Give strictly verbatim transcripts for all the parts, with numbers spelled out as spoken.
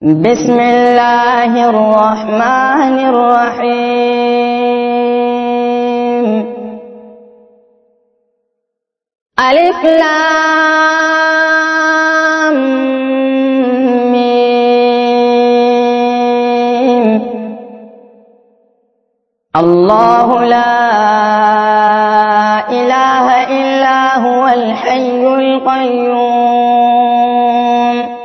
بسم الله الرحمن الرحيم. ألف لام ميم. الله لا إله إلا هو الحي القيوم.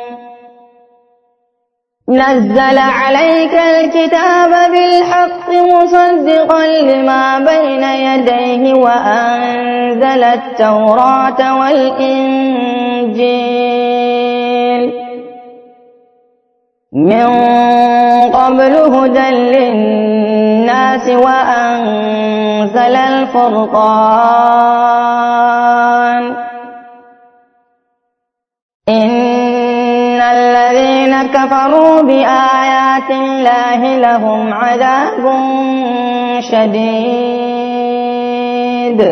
نزل عليك الكتاب بالحق مصدقا لما بين يديه وأنزل التوراة والإنجيل من قبل هدى للناس وأنزل الفرقان. إن الذين كفروا بآيات الله لهم عذاب شديد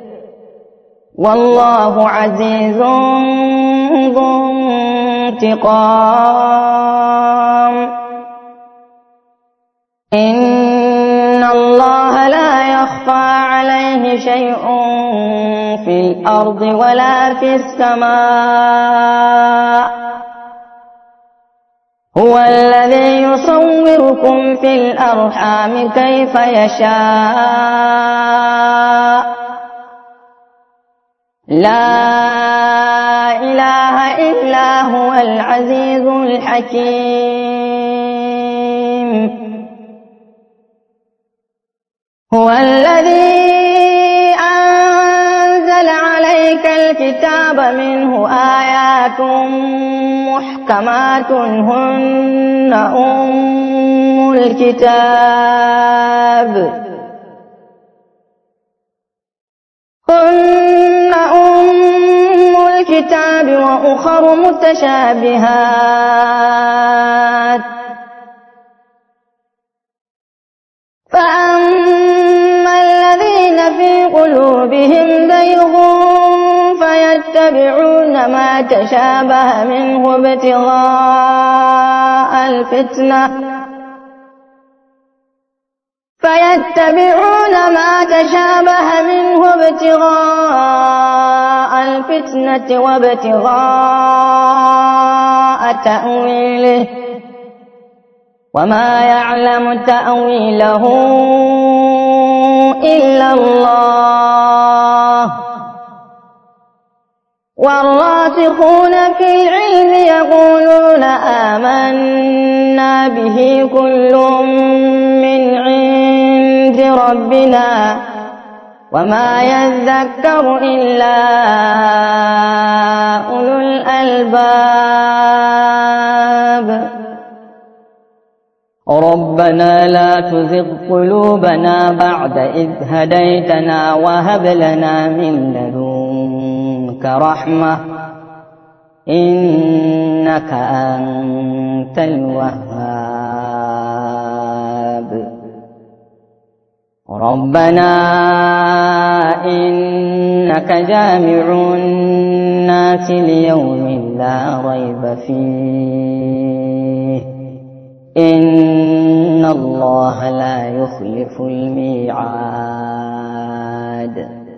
والله عزيز ذو انتقام. إن الله لا يخفى عليه شيء في الأرض ولا في السماء. هو الذي يصوركم في الأرحام كيف يشاء. لا إله إلا هو العزيز الحكيم. هو الذي أنزل عليك الكتاب منه آيات محكمات هن أم الكتاب هن أم الكتاب وأخر متشابهات. فأما الذين في قلوبهم زيغ فيتبعون ما تشابه منه ابتغاء الفتنة فيتبعون ما تشابه منه ابتغاء الفتنة وابتغاء تأويله وما يعلم تأويله إلا الله. والراسخون في العلم يقولون آمنا به كل من عند ربنا وما يذكر إلا أولو الألباب. ربنا لا تزغ قلوبنا بعد إذ هديتنا وهب لنا من لدنك رحمة إنك أنت الوهاب. ربنا إنك جامع الناس ليوم لا ريب فيه إن الله لا يخلف الميعاد.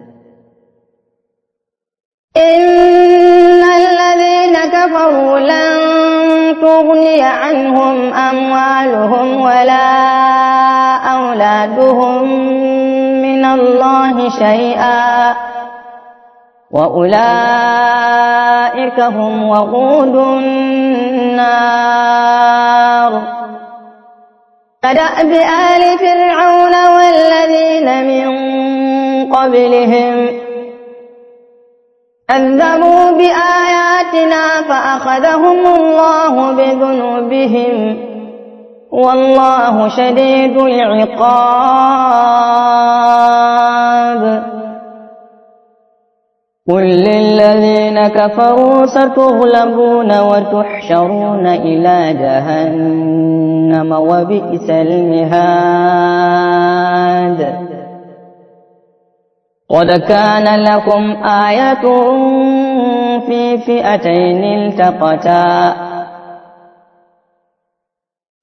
إن الذين كفروا لن تغني عنهم أموالهم ولا أولادهم من الله شيئا وأولئك هم وقود النار. كدأب آل فرعون والذين من قبلهم كذبوا بآياتنا فأخذهم الله بذنوبهم والله شديد العقاب. قل للذين كفروا ستغلبون وتحشرون إلى جهنم وبئس المهاد. قد كان لكم آية في فئتين التقتا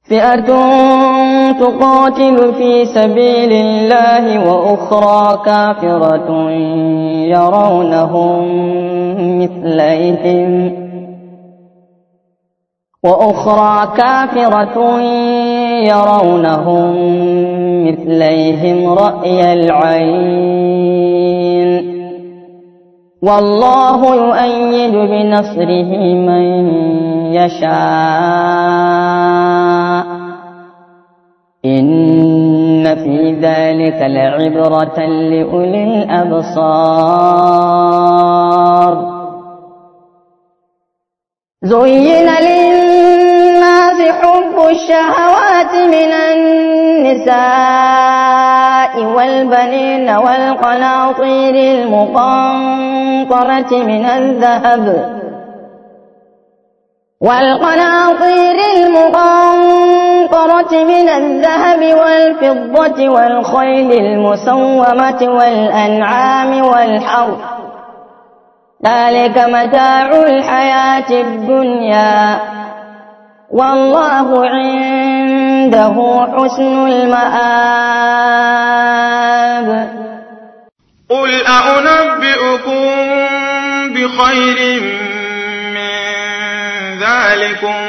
فئة تقاتل في سبيل الله وأخرى كافرة يرونهم مثليهم وأخرى كافرة يرونهم مثليهم رأي العين والله يؤيد بنصره من يشاء إن في ذلك لعبرة لأولي الأبصار زين للناس حب الشهوات من النساء والبنين والقناطير المقنطرة من الذهب والقناطير المقنطرة من الذهب والفضة والخيل المسومة والأنعام والحرث ذلك متاع الحياة الدنيا والله عنده حسن المآب. قل أنبئكم بخير من ذلكم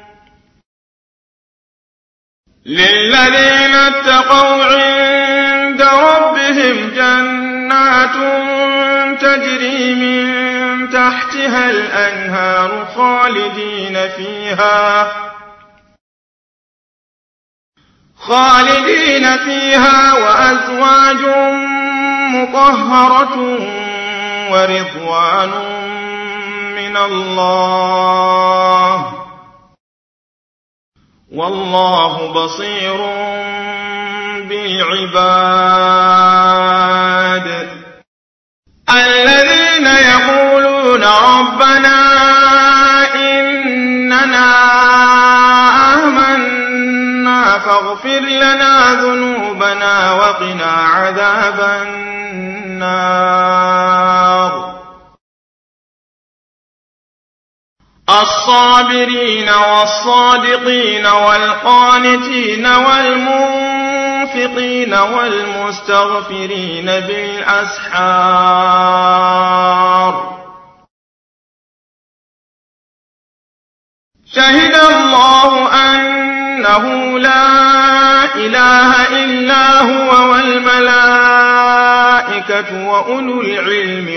للذين اتقوا عند ربهم جنات تجري من تحتها الأنهار خالدين فيها خالدين فيها وأزواج مطهرة ورضوان من الله والله بصير بالعباد. الذين يقولون ربنا إننا آمنا فاغفر لنا ذنوبنا وقنا عذاب النار الصابرين والصادقين والقانتين والمنفقين والمستغفرين بالأسحار شهد الله أنه لا إله إلا هو والملائكة وأولو العلم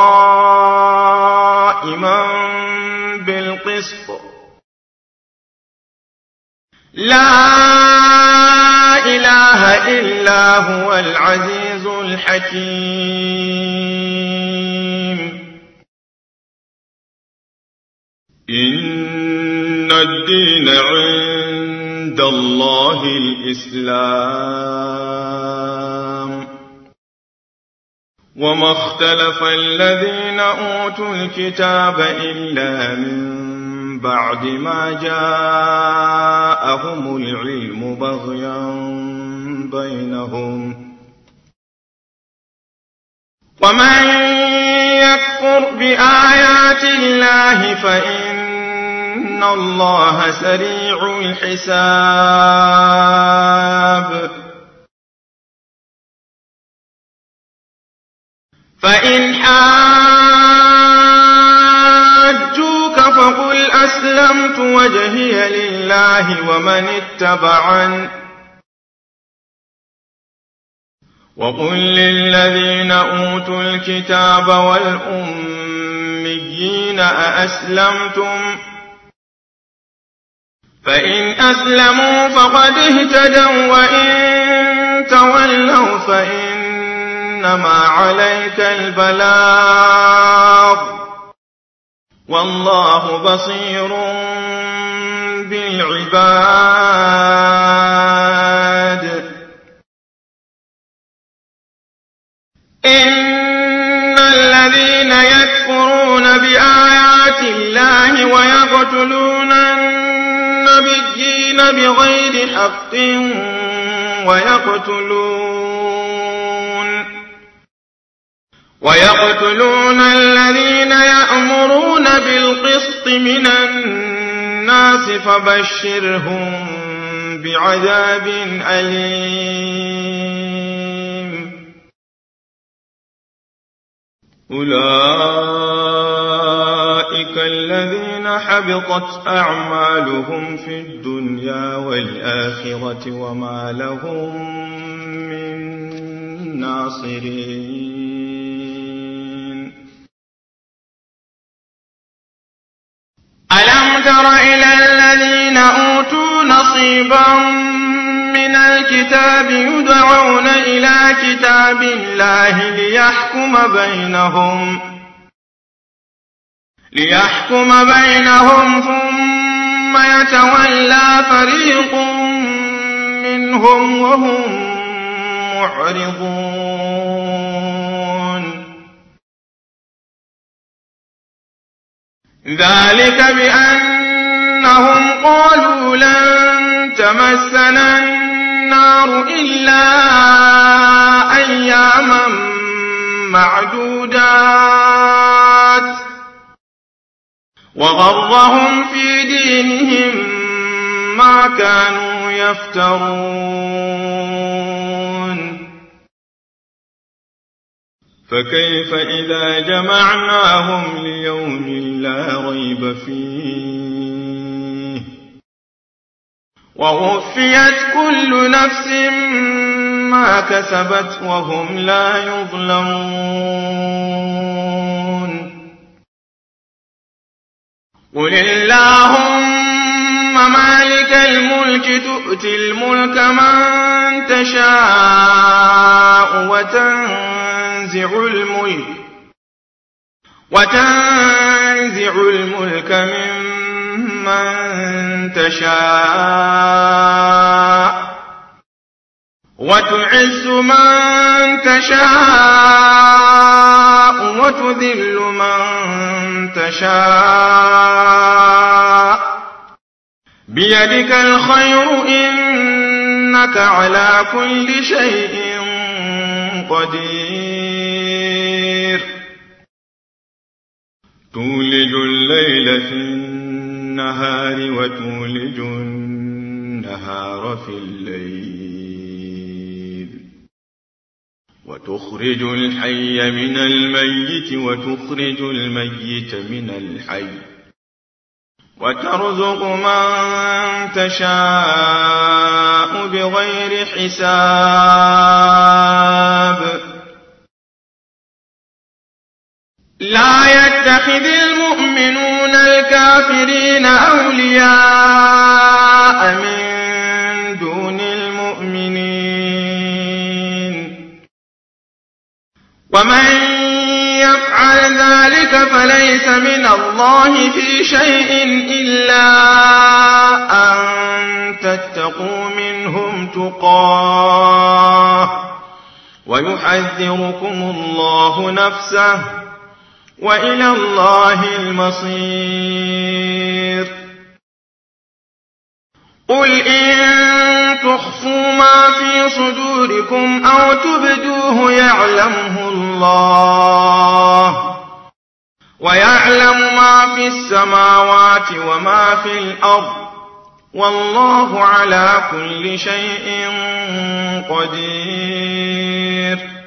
قائما بالقسط لا إله إلا هو العزيز الحكيم. إن الدين عند الله الإسلام وما اختلف الذين أوتوا الكتاب إلا من بعد ما جاءهم العلم بغيا بينهم ومن يكفر بآيات الله فإن الله سريع الحساب. فإن حاجوك فقل أسلمت وجهي لله ومن اتبعن وقل للذين أوتوا الكتاب والأميين أأسلمتم فإن أسلموا فقد اهتدوا وإن تولوا فإنما عليك البلاغ والله بصير بالعباد. إن الذين يكفرون بآيات الله ويقتلون النبيين بغير حق ويقتلون ويقتلون الذين يأمرون بالقسط من الناس فبشرهم بعذاب أليم. أولئك الذين حبطت أعمالهم في الدنيا والآخرة وما لهم من ناصرين. ألم تر إلى الذين أوتوا نصيبا من الكتاب يدعون إلى كتاب الله ليحكم بينهم ليحكم بينهم ثم يتولى فريق منهم وهم معرضون. ذلك بأنهم قالوا لن تمسنا النار إلا أياما معدودات وغرهم في دينهم ما كانوا يفترون. فكيف إذا جمعناهم ليوم لا ريب فيه ووفيت كل نفس ما كسبت وهم لا يظلمون. قل اللهم مالك الملك تؤتي الملك من تشاء وتنزع الملك وتنزع الملك ممن تشاء وتعز من تشاء وتذل من تشاء بيدك الخير إنك على كل شيء قدير. تولج الليل في النهار وتولج النهار في الليل وتخرج الحي من الميت وتخرج الميت من الحي وترزق من تشاء بغير حساب. لا يتخذ المؤمنون الكافرين أولياء من دون المؤمنين ومن يفعل ذلك فليس من الله في شيء إلا أن تتقوا منهم تقاه ويحذركم الله نفسه وإلى الله المصير. قل إن تخفوا ما في صدوركم أو تبدوه يعلمه الله ويعلم ما في السماوات وما في الأرض والله على كل شيء قدير.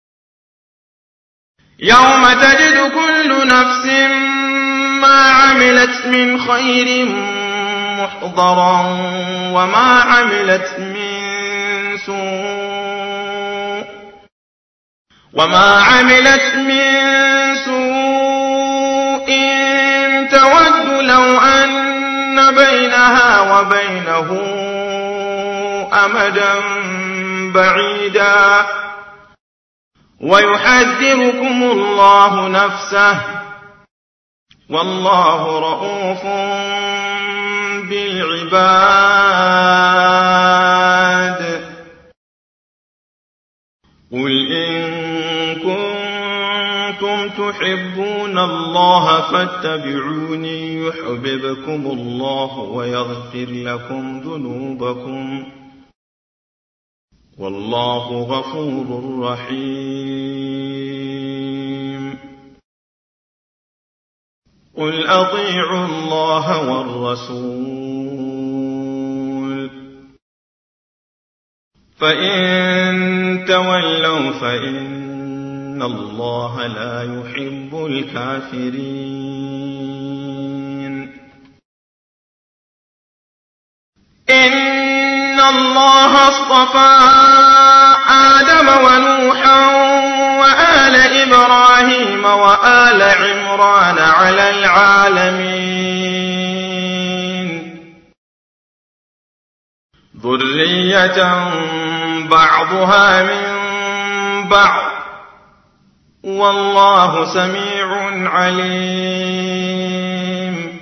يوم تجد كل نفس ما عملت من خير محضرا وما عملت من سوء وما عملت من سوء تود لو أن بينها وبينه أمدا بعيدا ويحذركم الله نفسه والله رؤوف بالعباد. قل إن كنتم تحبون الله فاتبعوني يحببكم الله ويغفر لكم ذنوبكم والله غفور رحيم. قل أطيعوا الله والرسول فإن تولوا فإن الله لا يحب الكافرين. إن الله اصطفى آدم ونوحا وآل إبراهيم وآل عمران على العالمين ذرية بعضها من بعض والله سميع عليم.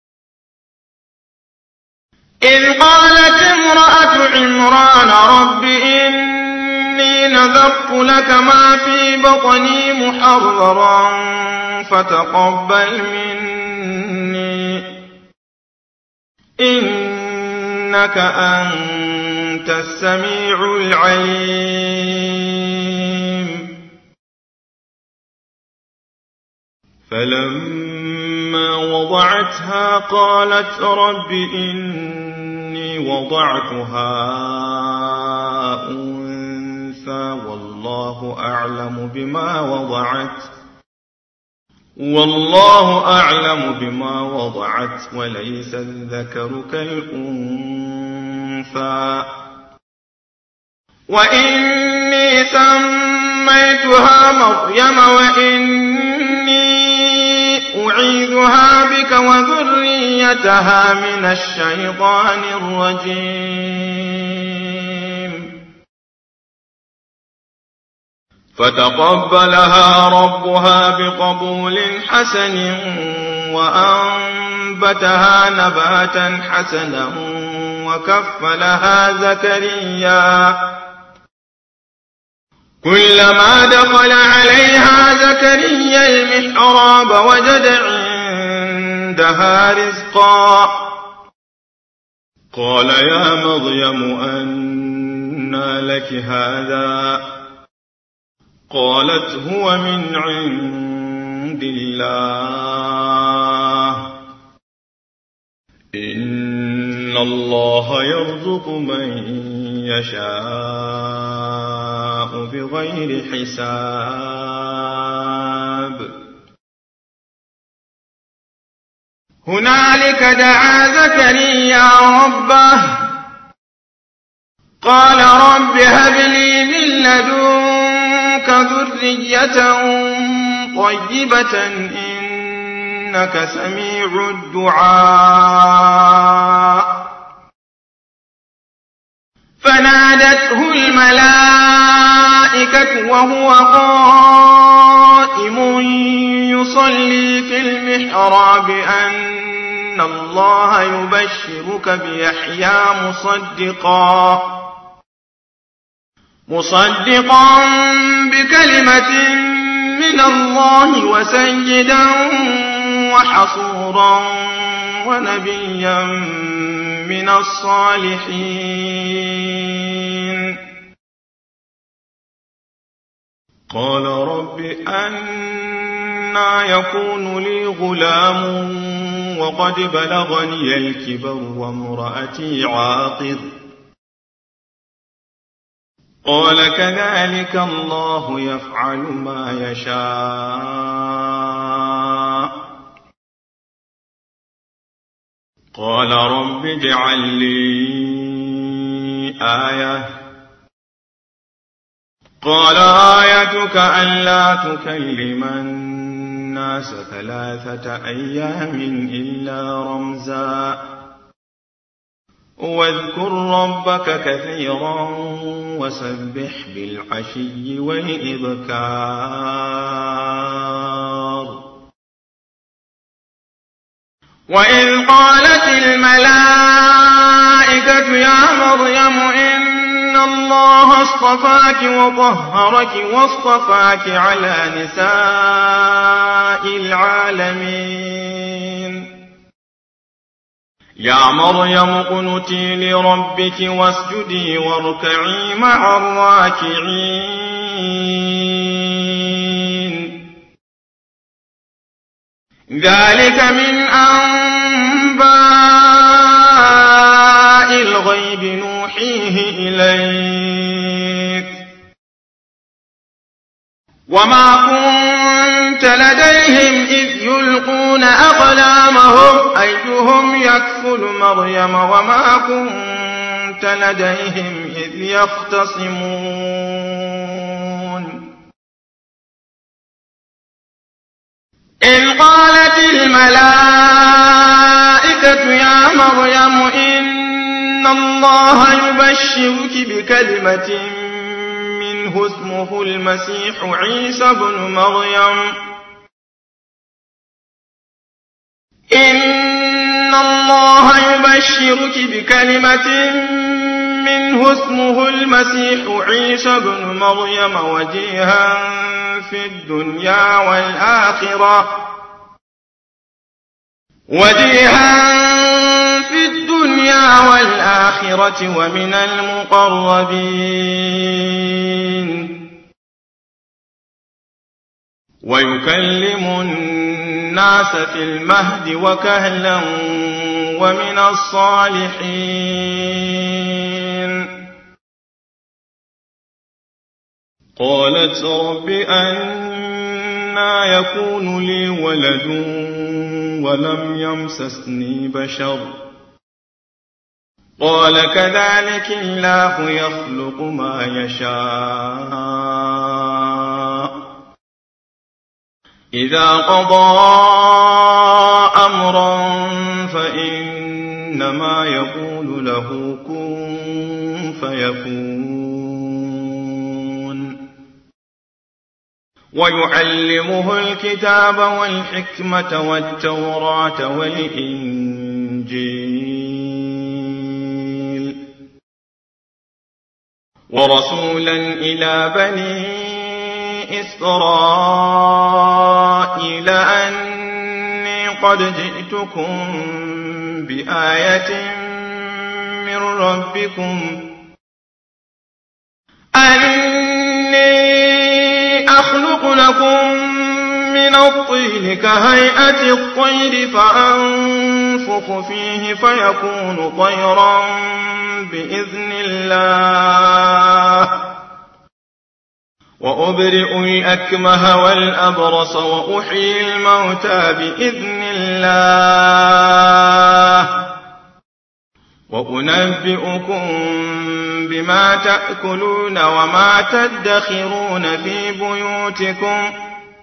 إذ قالت امرأة عمران رب إني نذرت لك ما في بطني محررا فتقبل مني إنك أنت السميع العليم. فلما وضعتها قالت رب إني وضعتها أنثى والله أعلم بما وضعت والله أعلم بما وضعت وليس الذكر كالأنثى وإني سميتها مريم وإني أعيذها بك وذريتها من الشيطان الرجيم. فتقبلها ربها بقبول حسن وأنبتها نباتا حسنا وكفلها زكريا كلما دخل عليها زكريا المحراب وجد عندها رزقا قال يا مريم أنى لك هذا قالت هو من عند الله إن الله يرزق من يشاء بغير حساب. هنالك دعا زكريا ربه قال رب هب لي من لدنك ذرية طيبة إنك سميع الدعاء. فنادته الملائكة وهو قائم يصلي في المحراب أن الله يبشرك بيحيى مصدقا مصدقا بكلمة من الله وسيدا وحصورا ونبيا من الصالحين. قال رب أنى يكون لي غلام وقد بلغني الكبر وامرأتي عاقر قال كذلك الله يفعل ما يشاء. قال رب اجعل لي آية قال آيتك ألا تكلم الناس ثلاثة أيام إلا رمزا واذكر ربك كثيرا وسبح بالعشي والإبكار. وإذ قالت الملائكة يا مريم إن الله اصطفاك وطهرك واصطفاك على نساء العالمين. يا مريم اقنتي لربك واسجدي واركعي مع الراكعين. ذلك من أنباء الغيب نوحيه إليك وما كنت لديهم إذ يلقون أقلامهم أيهم يكفل مريم وما كنت لديهم إذ يختصمون إذ قالت الملائكة يا مريم إن الله يبشرك بكلمة منه اسمه المسيح عيسى بن مريم إن الله يبشرك بكلمة منه اسمه المسيح عيسى بن مريم وجيها في الدنيا والآخرة وجيها في الدنيا والآخرة ومن المقربين ويكلم الناس في المهد وكهلا ومن الصالحين قالت رب أنى يكون لي ولد ولم يمسسني بشر قال كذلك الله يخلق ما يشاء إذا قضى أمرا فإنما يقول له كن فيكون ويعلمه الكتاب والحكمة والتوراة والإنجيل ورسولا إلى بني إسرائيل أني قد جئتكم بآية من ربكم أني أخلق لكم من الطين كهيئة الطير فأنفخ فيه فيكون طيرا بإذن الله وأبرئ الأكمه والأبرص وأحيي الموتى بإذن الله وأنبئكم بما تأكلون وما تدخرون في بيوتكم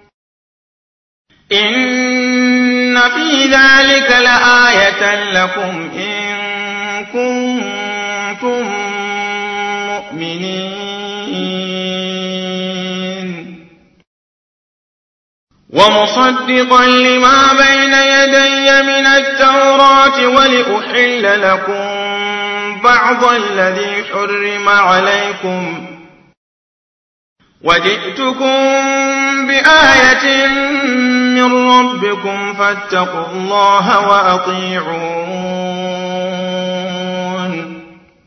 إن في ذلك لآية لكم إن كنتم مؤمنين ومصدقا لما بين يدي من التوراة ولأحل لكم بعض الذي حرم عليكم وجئتكم بآية من ربكم فاتقوا الله وأطيعون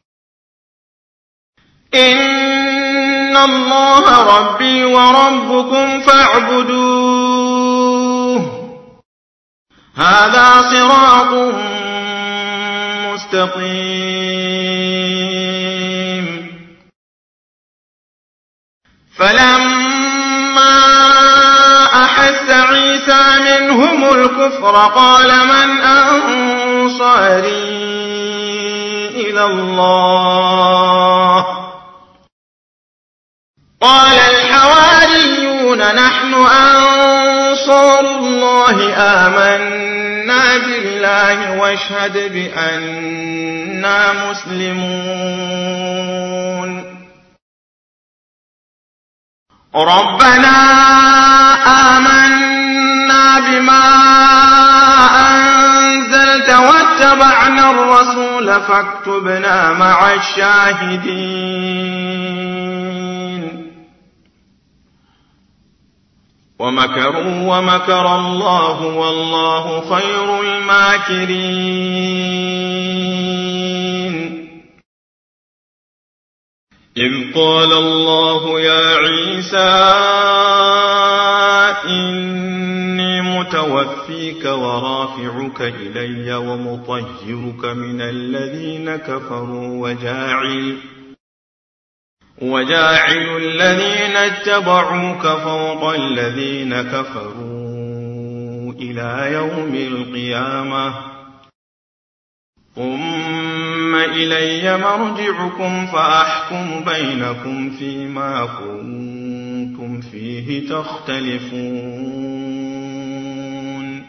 إن الله ربي وربكم فاعبدوه هذا صراط مستقيم فلما أحس عيسى منهم الكفر قال من أنصاري إلى الله قال الحواريون نحن أنصار الله آمنا بالله واشهد بأننا مسلمون ربنا آمنا بما أنزلت واتبعنا الرسول فاكتبنا مع الشاهدين ومكروا ومكر الله والله خير الماكرين إذ قال الله يا عيسى إني متوفيك ورافعك إلي ومطهرك من الذين كفروا وجاعل وجاعل الذين اتبعوك فوق الذين كفروا إلى يوم القيامة ثم إلي مرجعكم فأحكم بينكم فيما كنتم فيه تختلفون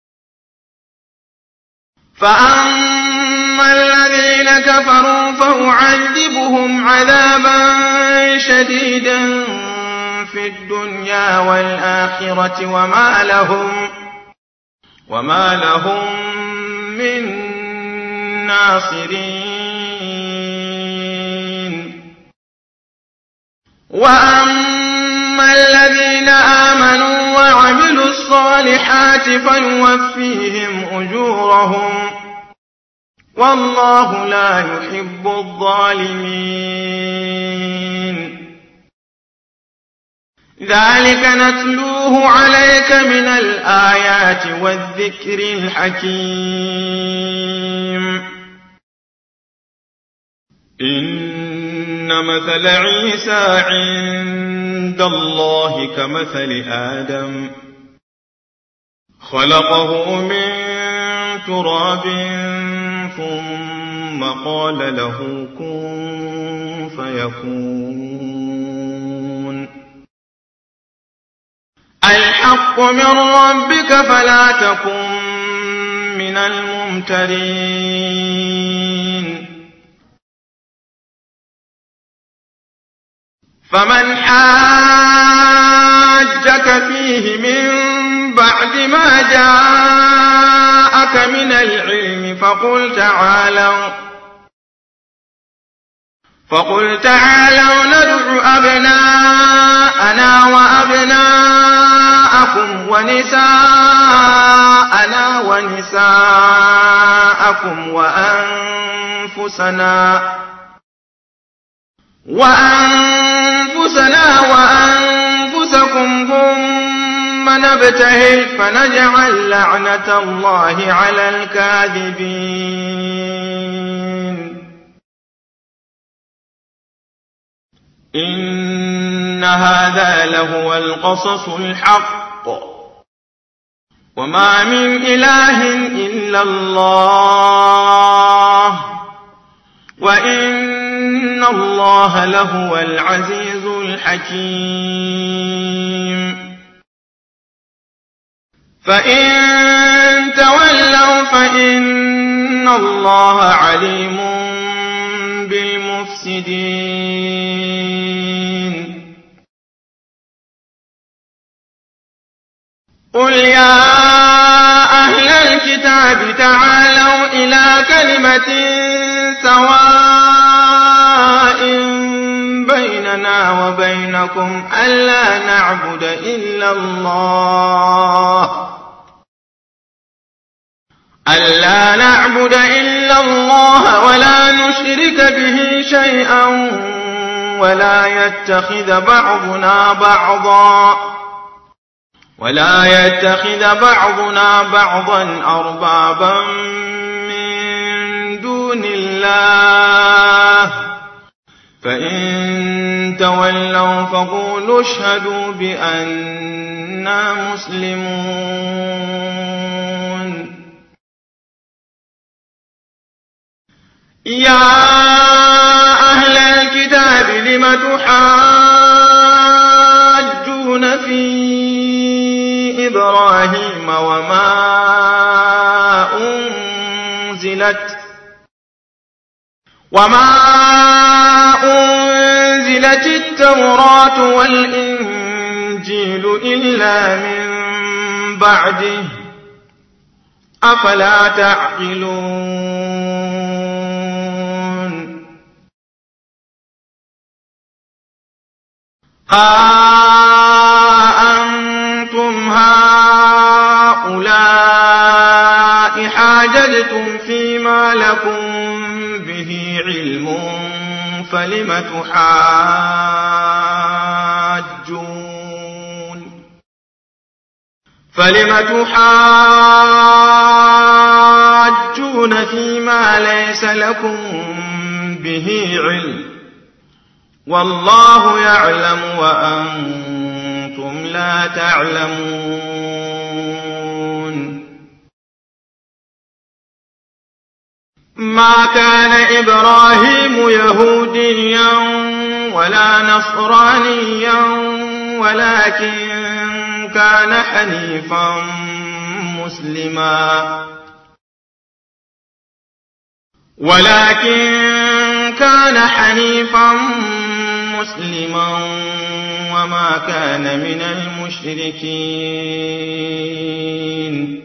فأما الذين كفروا فأعذبهم عذابا شديدا في الدنيا والآخرة وما لهم وما لهم من ناصرين وأما الذين آمنوا وعملوا الصالحات فيوفيهم أجورهم والله لا يحب الظالمين ذلك نتلوه عليك من الآيات والذكر الحكيم إن مثل عيسى عند الله كمثل آدم خلقه من تراب ثم قال له كن فيكون الحق من ربك فلا تكن من الممترين فمن حاجك فيه من بعد ما جاءك من العلم فقل تعالوا فقل تعالوا ندع أبناءنا وأبناءكم ونساءنا ونساءكم وأنفسنا وأنفسنا وأنفسكم ثم نبتهل فنجعل لعنة الله على الكاذبين إن هذا لهو القصص الحق وما من إله إلا الله وإن الله لهو العزيز الحكيم فإن تولوا فإن الله عليم بالمفسدين قل يا أهل الكتاب تعالوا إلى كلمة سواء بيننا وبينكم ألا نعبد إلا الله ألا نعبد إلا الله ولا نشرك به شيئا ولا يتخذ بعضنا بعضا ولا يتخذ بعضنا بعضا أربابا من دون الله فإن تولوا فقولوا اشهدوا بأننا مسلمون يا أهل الكتاب لم تحاجون في إبراهيم وما أنزلت وما أنزلت التوراة والإنجيل إلا من بعده أفلا تعقلون ها أنتم هؤلاء حاججتم فيما لكم به علم فلم تحاجون فلم تحاجون فيما ليس لكم به علم والله يعلم وأنتم لا تعلمون. ما كان إبراهيم يهوديا ولا نصرانيا ولكن كان حنيفا مسلما ولكن كان حنيفا مسلما وما كان من المشركين.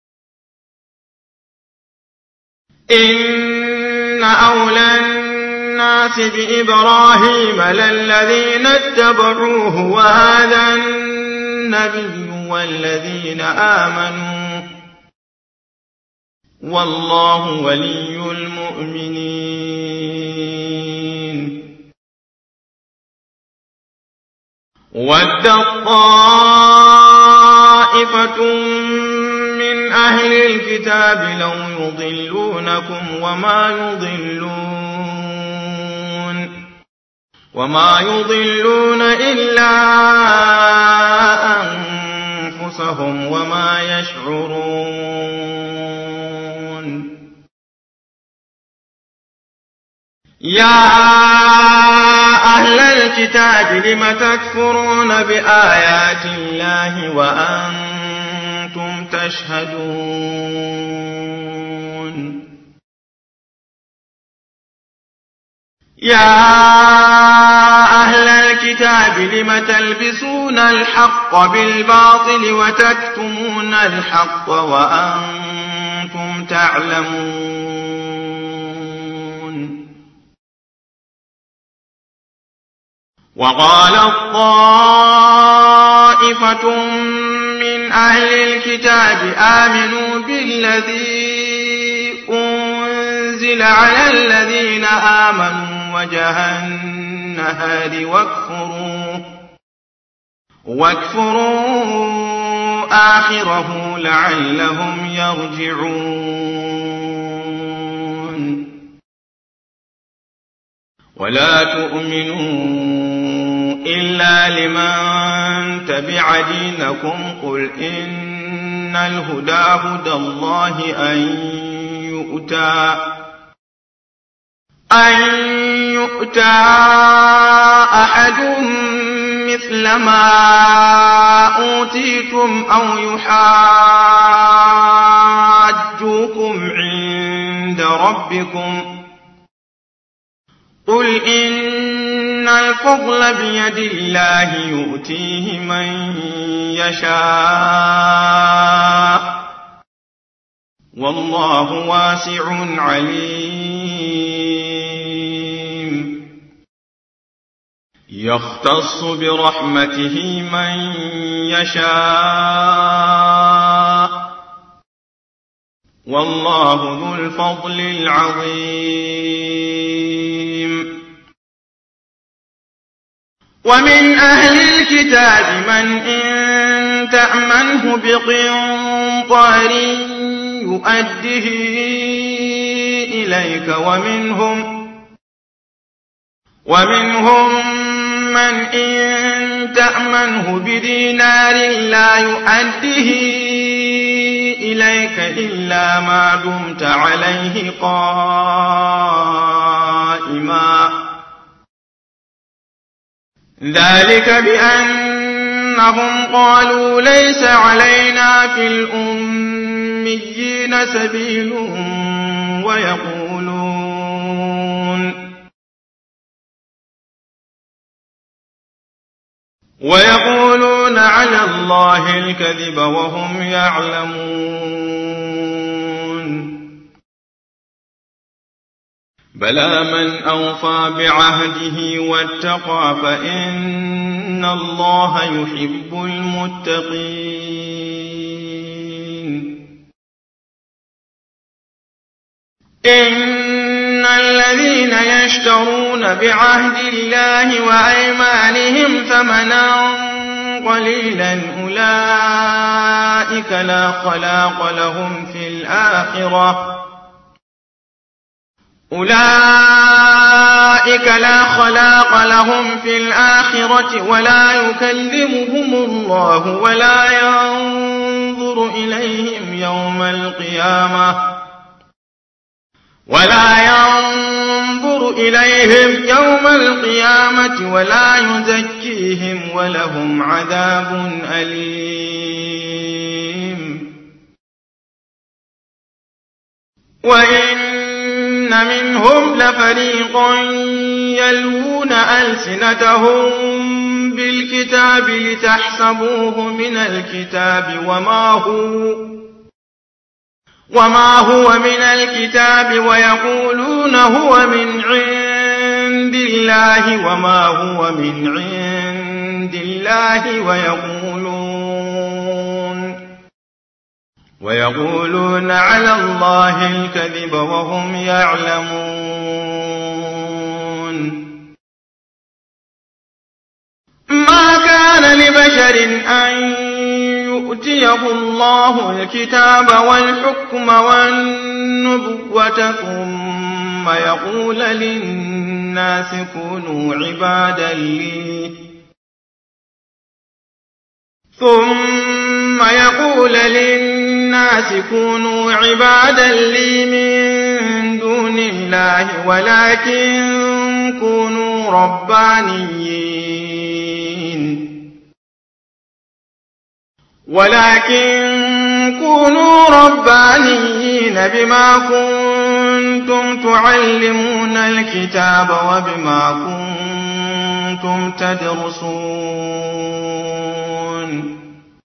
إن أولى الناس بإبراهيم للذين اتبعوه وهذا النبي والذين آمنوا والله ولي المؤمنين. ودت طائفة من أهل الكتاب لو يضلونكم وما يضلون وما يضلون إلا أنفسهم وما يشعرون. يا أهل الكتاب لم تكفرون بآيات الله وأنتم تشهدون. يا أهل الكتاب لم تلبسون الحق بالباطل وتكتمون الحق وأنتم تعلمون. وقالت طائفة من أهل الكتاب آمنوا بالذي أنزل على الذين آمنوا وجه النهار واكفروا واكفروا آخره لعلهم يرجعون. ولا تؤمنوا إلا لمن تبع دينكم قل إن الهدى هدى الله أن يؤتى أن يؤتى أحد مثل ما أوتيتم أو يحاجوكم عند ربكم قل إن الفضل بيد الله يؤتيه من يشاء والله واسع عليم. يختص برحمته من يشاء والله ذو الفضل العظيم. ومن أهل الكتاب من إن تأمنه بقنطار يؤده إليك ومنهم ومنهم من إن تأمنه بدينار لا يؤده إليك إلا ما دمت عليه قائما ذلك بأنهم قالوا ليس علينا في الأميين سبيل ويقولون ويقولون على الله الكذب وهم يعلمون. بلى من أوفى بعهده واتقى فإن الله يحب المتقين. إن الذين يشترون بعهد الله وأيمانهم ثمنا قليلا أولئك لا خلاق لهم في الآخرة أولئك أولئك لا خلاق لهم في الآخرة ولا يكلمهم الله ولا ينظر إليهم يوم القيامة ولا ينظر إليهم يوم القيامة ولا يزكيهم ولهم عذاب أليم. وإن منهم لفريقا يلوون ألسنتهم بالكتاب لتحسبوه من الكتاب وما هو وما هو من الكتاب ويقولون هو من عند الله وما هو من عند الله ويقولون ويقولون على الله الكذب وهم يعلمون. ما كان لبشر أن يؤتيه الله الكتاب والحكم والنبوة ثم يقول للناس كونوا عبادا لي ثم يقول للناس كونوا عبادا لي من دون الله ولكن كونوا ربانيين ولكن كونوا ربانيين بما كنتم تعلمون الكتاب وبما كنتم تدرسون.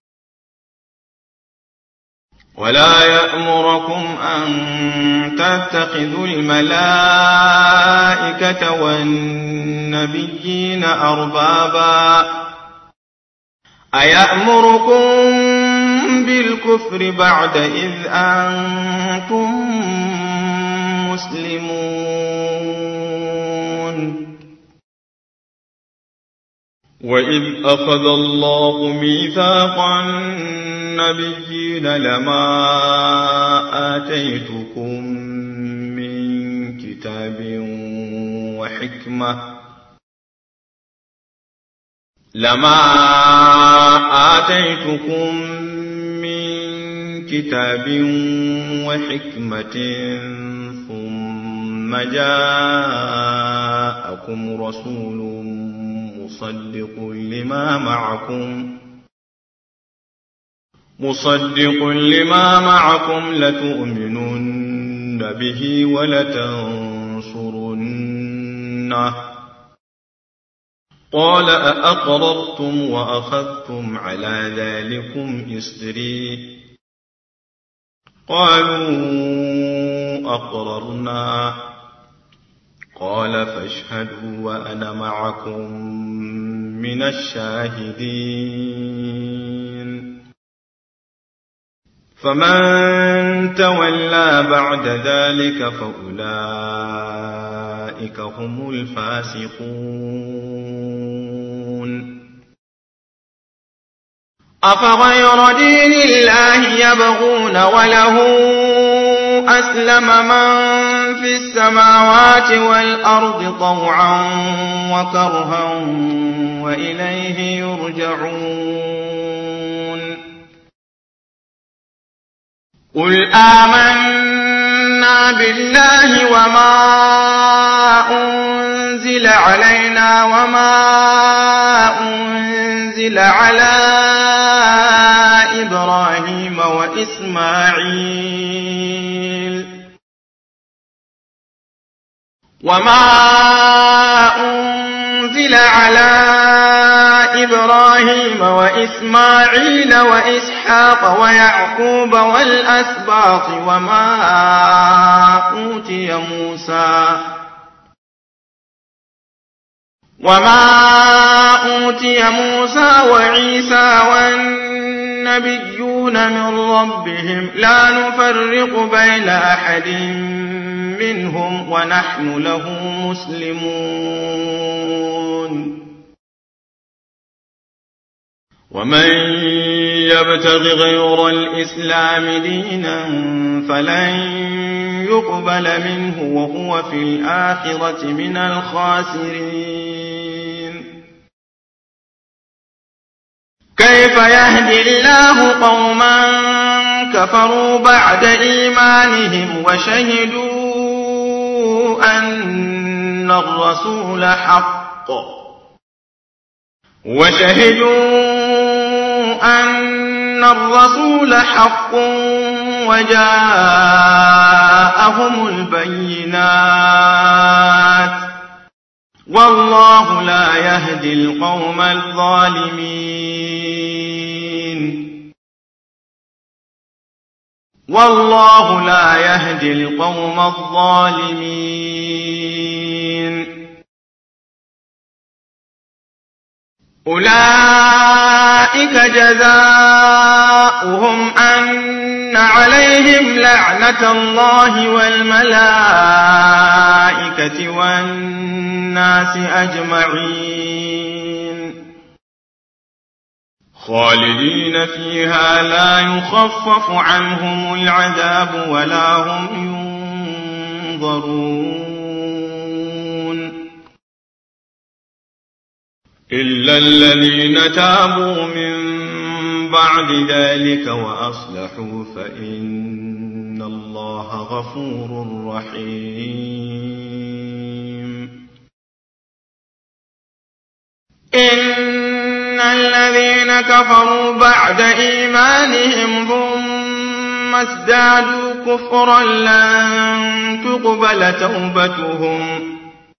ولا يأمركم أن تتخذوا الملائكة والنبيين أربابا أيأمركم بالكفر بعد إذ أنتم مسلمون. وإذ أخذ الله ميثاق النبيين لما آتيتكم من كتاب وحكمة لما آتيتكم من كتاب وحكمة ثم جاءكم رسول مصدق لما معكم مصدق لما معكم لتؤمنن به ولتنصرنه قال أأقررتم وأخذتم على ذلكم إصري قالوا أقررنا قال فاشهدوا وأنا معكم من الشاهدين. فمن تولى بعد ذلك فأولئك هم الفاسقون. أفغير دين الله يبغون وله أسلم من في السماوات والأرض طوعا وكرها وإليه يرجعون. قل آمنا بالله وما أنزل علينا وما أنزل على إبراهيم وإسماعيل وما أنزل على إبراهيم وإسماعيل وإسحاق ويعقوب والأسباط وما أوتي موسى وما أوتي موسى وعيسى والنبيون من ربهم لا نفرق بين أحد منهم ونحن له مسلمون. ومن يبتغ غير الإسلام دينا فلن يقبل منه وهو في الآخرة من الخاسرين. كيف يهدي الله قوما كفروا بعد إيمانهم وشهدوا أن الرسول حق وشهدوا أن الرسول حق وجاءهم البينات والله لا يهدي القوم الظالمين والله لا يهدي القوم الظالمين. أولئك جزاؤهم أن عليهم لعنة الله والملائكة والناس أجمعين خالدين فيها لا يخفف عنهم العذاب ولا هم ينظرون إلا الذين تابوا من بعد ذلك وأصلحوا فإن الله غفور رحيم. إن الذين كفروا بعد إيمانهم ثم ازدادوا كفرا لن تقبل توبتهم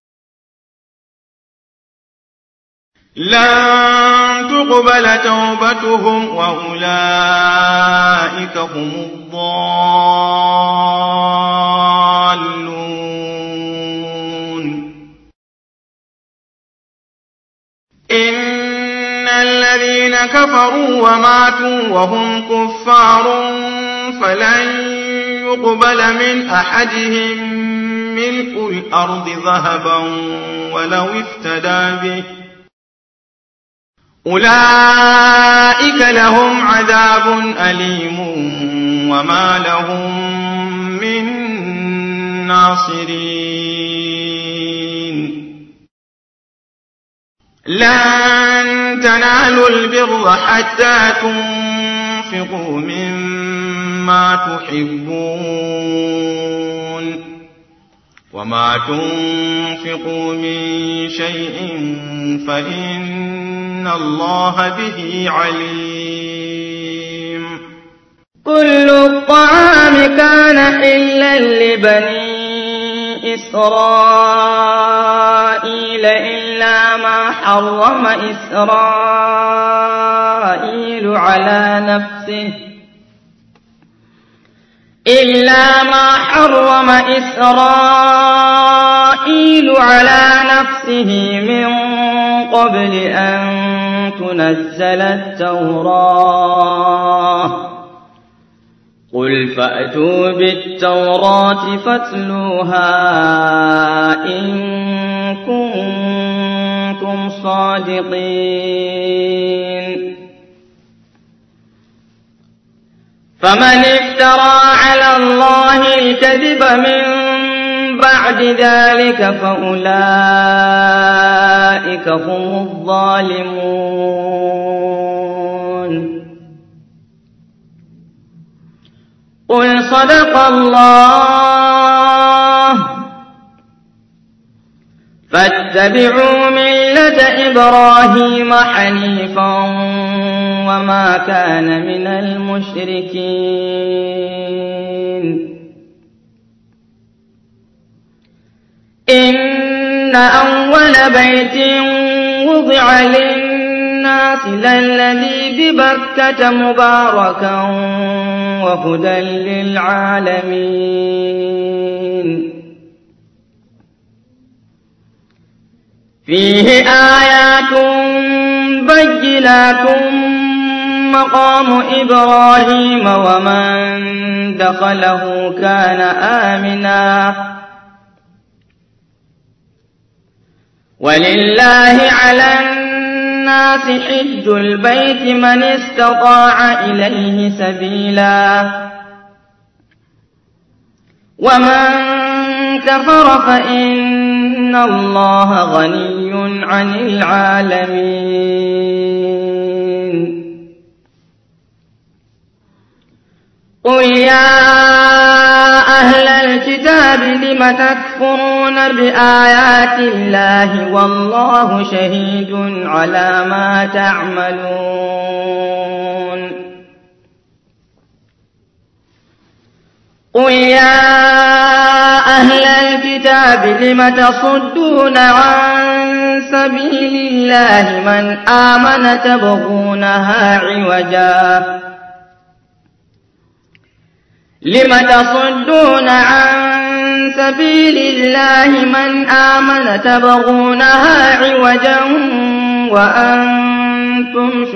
لن تقبل توبتهم وأولئك هم الضالون. إن الذين كفروا وماتوا وهم كفار فلن يقبل من أحدهم ملء الأرض ذهبا ولو افتدى به أولئك لهم عذاب أليم وما لهم من ناصرين. لن تنالوا البر حتى تنفقوا مما تحبون وما تنفقوا من شيء فإن الله به عليم. كل الطعام كان حلا لبني إسرائيل إلا ما حرم إسرائيل على نفسه إلا ما حرم إسرائيل على نفسه من قبل أن تنزل التوراة قل فأتوا بالتوراة فاتلوها إن كنتم صادقين. فمن افترى على الله الكذب من بعد ذلك فأولئك هم الظالمون. قل صدق الله فاتبعوا ملة إبراهيم حنيفا وما كان من المشركين. إن أول بيت وضع للناس للذي ببكة مباركا وهدى للعالمين فيه آيات بينات مقام إبراهيم ومن دخله كان آمنا ولله على الناس حج البيت من استطاع إليه سبيلا ومن كفر فإن الله غني عن العالمين. قل يا أهل الكتاب لم تكفرون بآيات الله والله شهيد على ما تعملون. قل يا أهل الكتاب لم تصدون عن سبيل الله من آمن تبغونها عوجا لم تصدون عن سبيل الله من آمن تبغونها عوجا وأنتم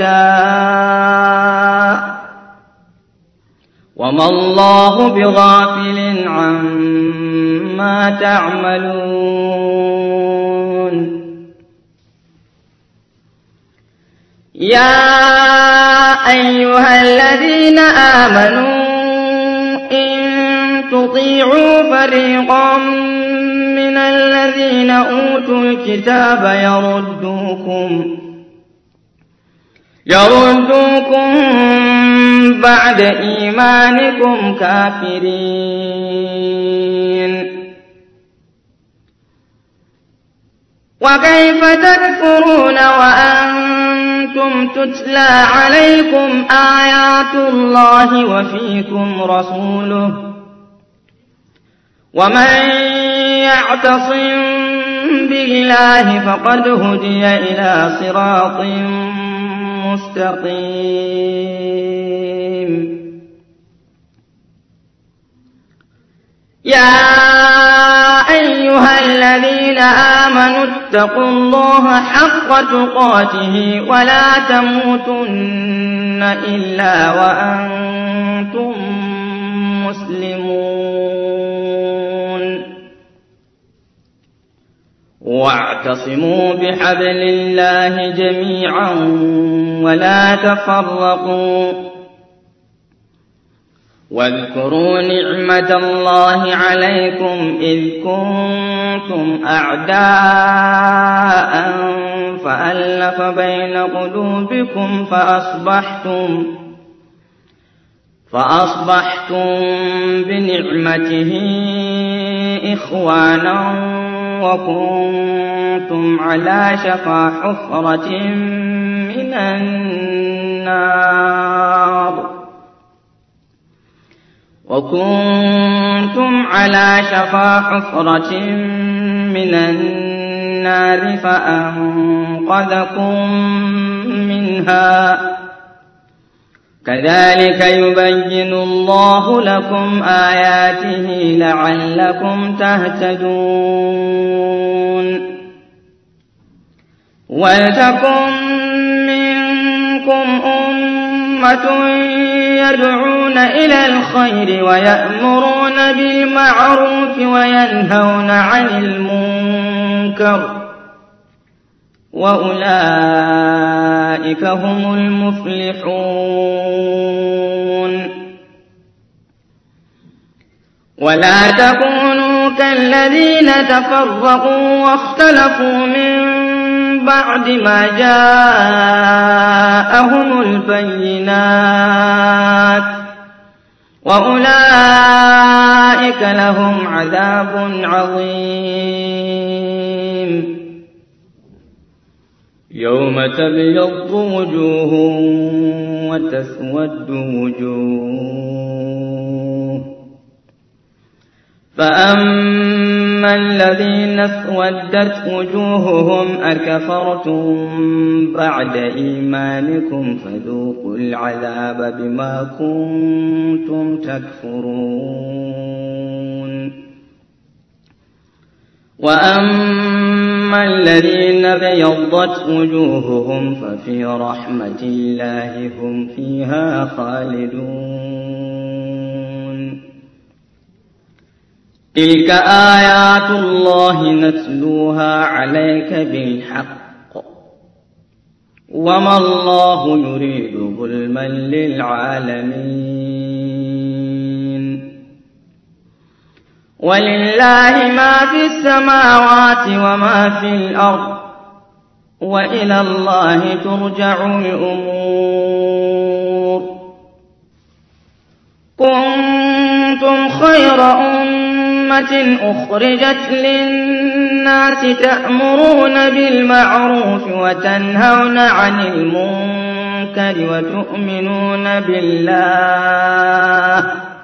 شهداء وما الله بغافل عما تعملون. يا أيها الذين آمنوا تطيعوا فريقا من الذين أوتوا الكتاب يردوكم يردوكم بعد إيمانكم كافرين. وكيف تكفرون وأنتم تتلى عليكم آيات الله وفيكم رسوله ومن يعتصم بالله فقد هدي إلى صراط مستقيم. يا أيها الذين آمنوا اتقوا الله حق تقاته ولا تموتن إلا وأنتم مسلمون. واعتصموا بحبل الله جميعا ولا تفرقوا واذكروا نعمة الله عليكم إذ كنتم أعداء فألف بين قلوبكم فأصبحتم فأصبحتم بنعمته إخوانا وكنتم على شفا حفرة من النار وكنتم على شفا حفرة من النار فأنقذكم منها كذلك يبين الله لكم آياته لعلكم تهتدون. ولتكن منكم أمة يدعون إلى الخير ويأمرون بالمعروف وينهون عن المنكر وأولئك هم المفلحون. ولا تكونوا كالذين تفرقوا واختلفوا من بعد ما جاءهم البينات وأولئك لهم عذاب عظيم. يوم تبيض وجوه وتسود وجوه فأما الذين اسودت وجوههم أكفرتم بعد إيمانكم فذوقوا العذاب بما كنتم تكفرون. وأما الذين بيضت وجوههم ففي رحمة الله هم فيها خالدون. تلك آيات الله نتلوها عليك بالحق وما الله يريد ظلما للعالمين. ولله ما في السماوات وما في الأرض وإلى الله ترجع الأمور. كنتم خير أمة أخرجت للناس تأمرون بالمعروف وتنهون عن المنكر وتؤمنون بالله.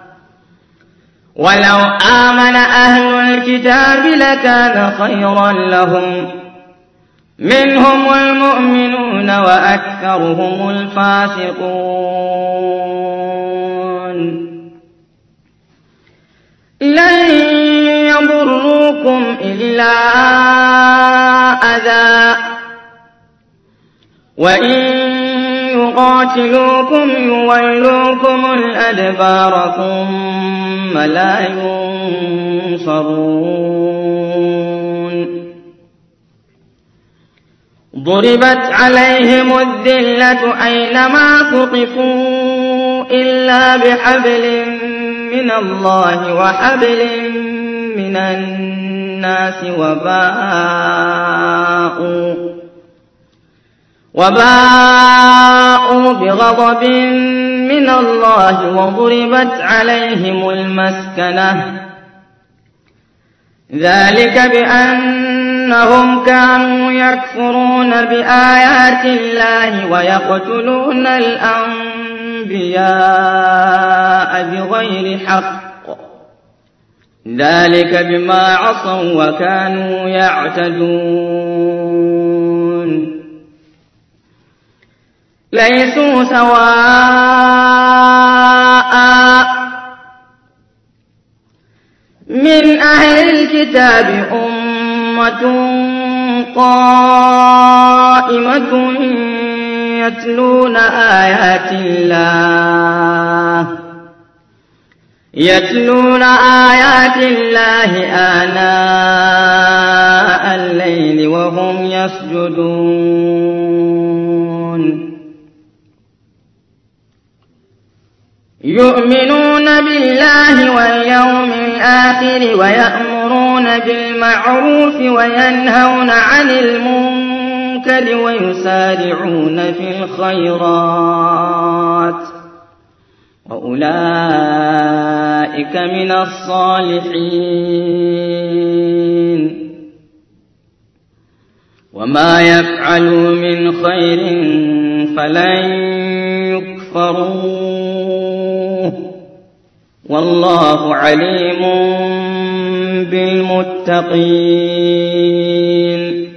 ولو آمن أهل الكتاب لكان خيرا لهم، منهم المؤمنون وأكثرهم الفاسقون. لن يضروكم إلا أذى، وإن يقاتلوكم يولوكم الأدبار ثم لا ينصرون. ضربت عليهم الذلة أينما ثقفوا إلا بحبل من الله وحبل من الناس وباءوا وباءوا بغضب من الله وضربت عليهم المسكنة. ذلك بأنهم كانوا يكفرون بآيات الله ويقتلون الأنبياء بغير حق. ذلك بما عصوا وكانوا يعتدون. ليسوا سواء من أهل الكتاب أمة قائمة يتلون آيات الله يتلون آيات الله آناء الليل وهم يسجدون. يؤمنون بالله واليوم الآخر ويأمرون بالمعروف وينهون عن المنكر ويسارعون في الخيرات وأولئك من الصالحين. وما يفعلوا من خير فلن يكفروه والله عليم بالمتقين.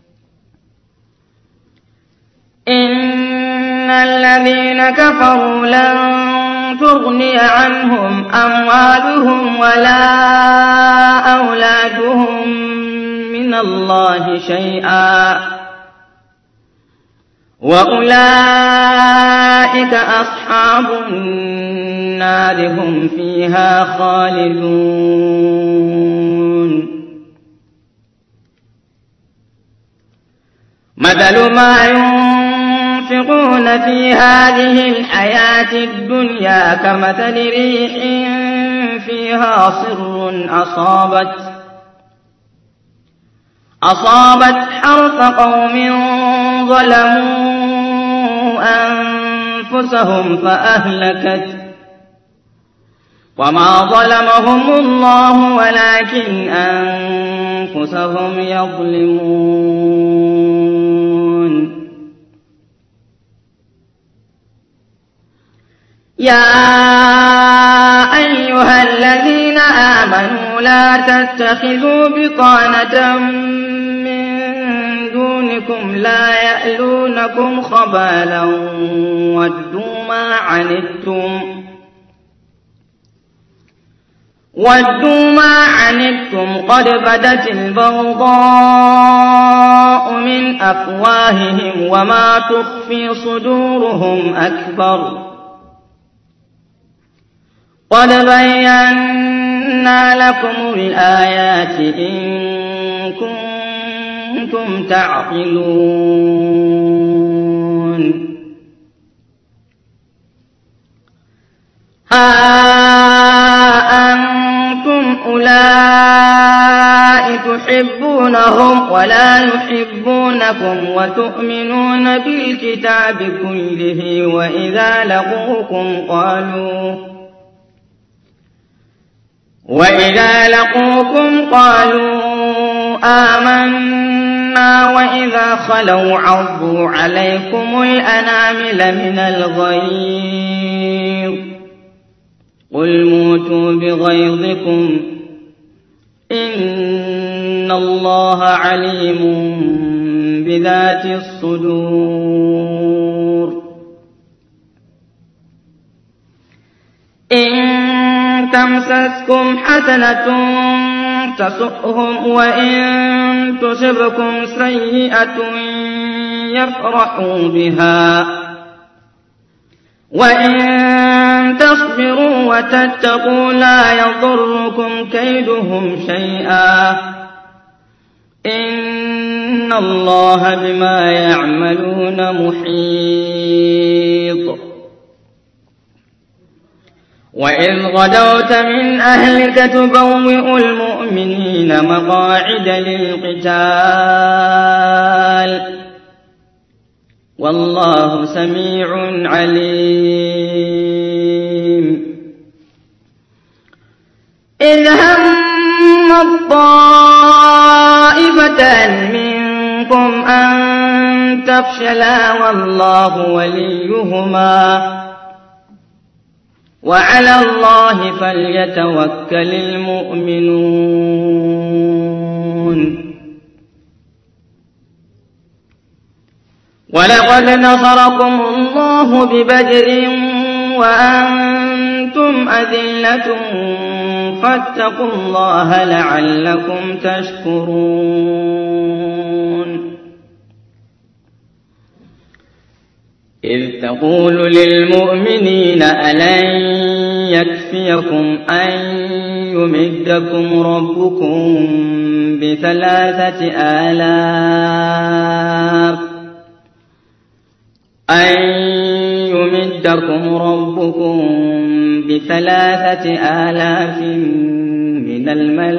إن الذين كفروا لن تغني عنهم أموالهم ولا أولادهم من الله شيئا وأولئك أصحاب النار هم فيها خالدون. مثل ما ينفقون في هذه الحياة الدنيا كمثل ريح فيها صر أصابت أصابت حرث قوم ظلموا أنفسهم فأهلكت وما ظلمهم الله ولكن أنفسهم يظلمون. يا أيها الذين آمنوا لا تتخذوا بطانة من دونكم لا يألونكم خبالا ودوا ما عنتم ودوا ما عنتم قد بدت البغضاء من أفواههم وما تخفي صدورهم أكبر. قد بينا لكم الآيات إن كنتم تعقلون. ها أنتم أولئك تحبونهم ولا يحبونكم وتؤمنون بالكتاب كله وإذا لقوكم قالوا وإذا لقوكم قالوا آمنا وإذا خلوا عضوا عليكم الأنامل من الغيظ قل موتوا بغيظكم إن الله عليم بذات الصدور إن تمسسكم حسنة تسؤهم وإن تصبكم سيئة يفرحوا بها وإن تصبروا وتتقوا لا يضركم كيدهم شيئا إن الله بما يعملون محيط وإذ غدوت من أهلك تبوئ المؤمنين مقاعد للقتال والله سميع عليم إذ هم الطائفتان منكم أن تفشلا والله وليهما وعلى الله فليتوكل المؤمنون ولقد نصركم الله ببدر وأنتم أذلة فاتقوا الله لعلكم تشكرون إذ تقول للمؤمنين ألن يكفيكم أن يمدكم ربكم بثلاثة آلاف أن يمدكم ربكم بثلاثة آلاف من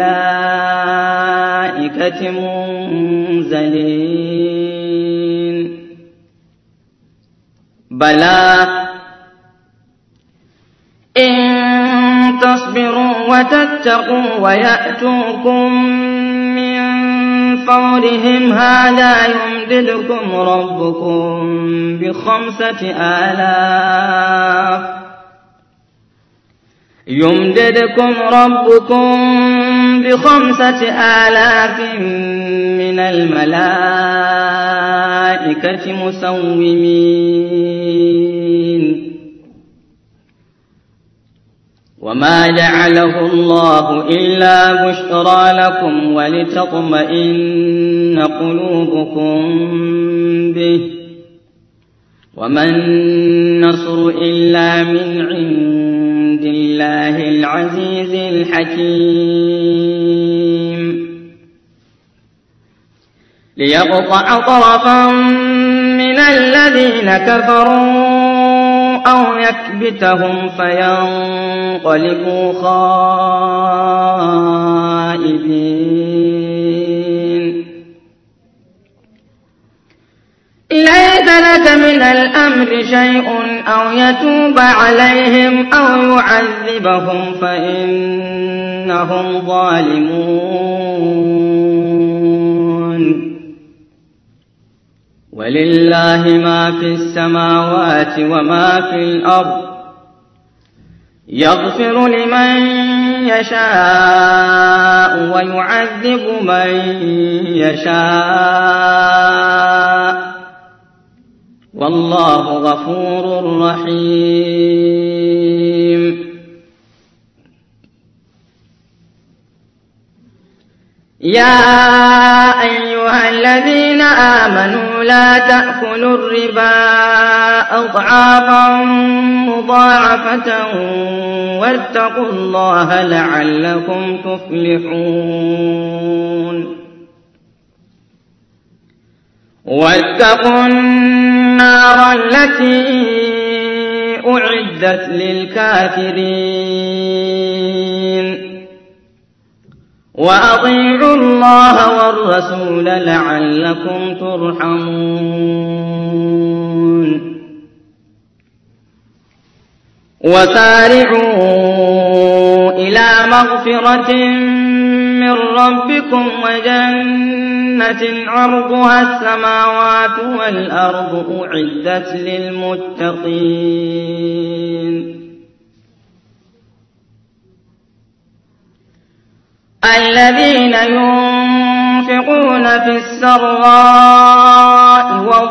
الملائكة منزلين بلى إن تصبروا وتتقوا ويأتوكم من فورهم هذا يمددكم ربكم بخمسة آلاف يمددكم ربكم بخمسة آلاف من الملائكة مسومين وما جعله الله إلا بشرى لكم ولتطمئن قلوبكم به وما النصر إلا من عند الله العزيز الحكيم ليقطع طرفا من الذين كفروا أو يكبتهم فينقلبوا خائبين ليس لك من الأمر شيء أو يتوب عليهم أو يعذبهم فإنهم ظالمون ولله ما في السماوات وما في الأرض يغفر لمن يشاء ويعذب من يشاء والله غفور رحيم يا أيها الذين آمنوا لا تأكلوا الربا أضعافا مضاعفة واتقوا الله لعلكم تفلحون واتقوا النار التي أعدت للكافرين وأطيعوا الله والرسول لعلكم ترحمون وسارعوا إلى مغفرة من ربكم وجنة عرضها السماوات والأرض أعدت للمتقين الذين ينفقون في السراء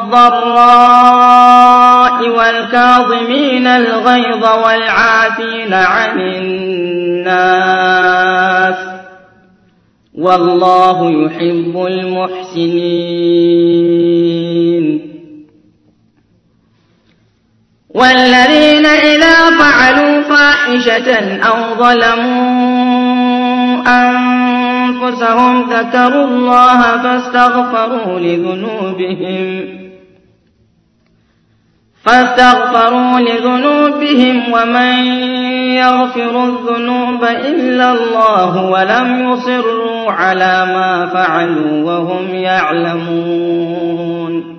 والضراء والكاظمين الغيظ والعافين عن الناس والله يحب المحسنين والذين إذا فعلوا فاحشة أو ظلموا أنفسهم ذكروا الله فاستغفروا لذنوبهم فاستغفروا لذنوبهم ومن يغفر الذنوب إلا الله ولم يصروا على ما فعلوا وهم يعلمون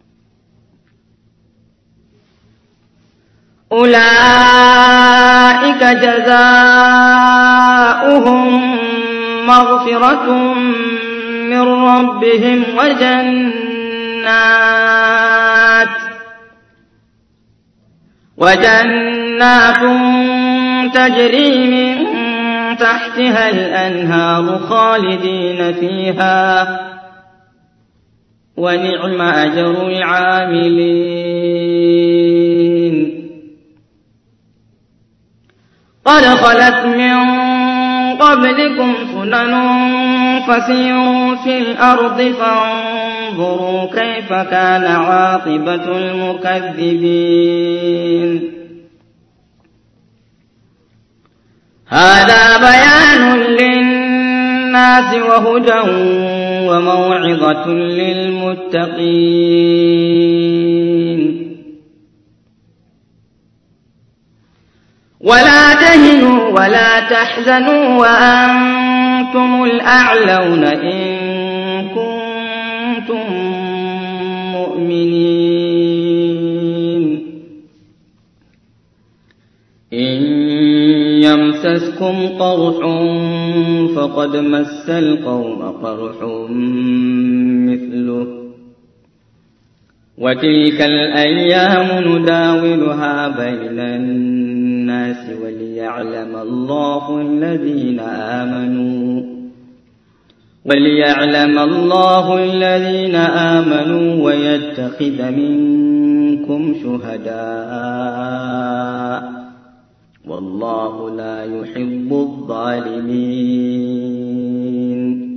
أولئك جزاؤهم مغفرة من ربهم وجنات وجنات تجري من تحتها الأنهار خالدين فيها ونعم أجر العاملين قد خلت من قبلكم سنن فسيروا في الأرض فانظروا كيف كان عاقبة المكذبين هذا بيان للناس وهدى وموعظة للمتقين ولا تهنوا ولا تحزنوا وأنتم الأعلون إن كنتم مؤمنين إن يمسسكم قرح فقد مس القوم قرح مثله وتلك الأيام نداولها بين الناس وليعلم الله الذين آمنوا وليعلم الله الذين آمنوا ويتخذ منكم شهداء والله لا يحب الظالمين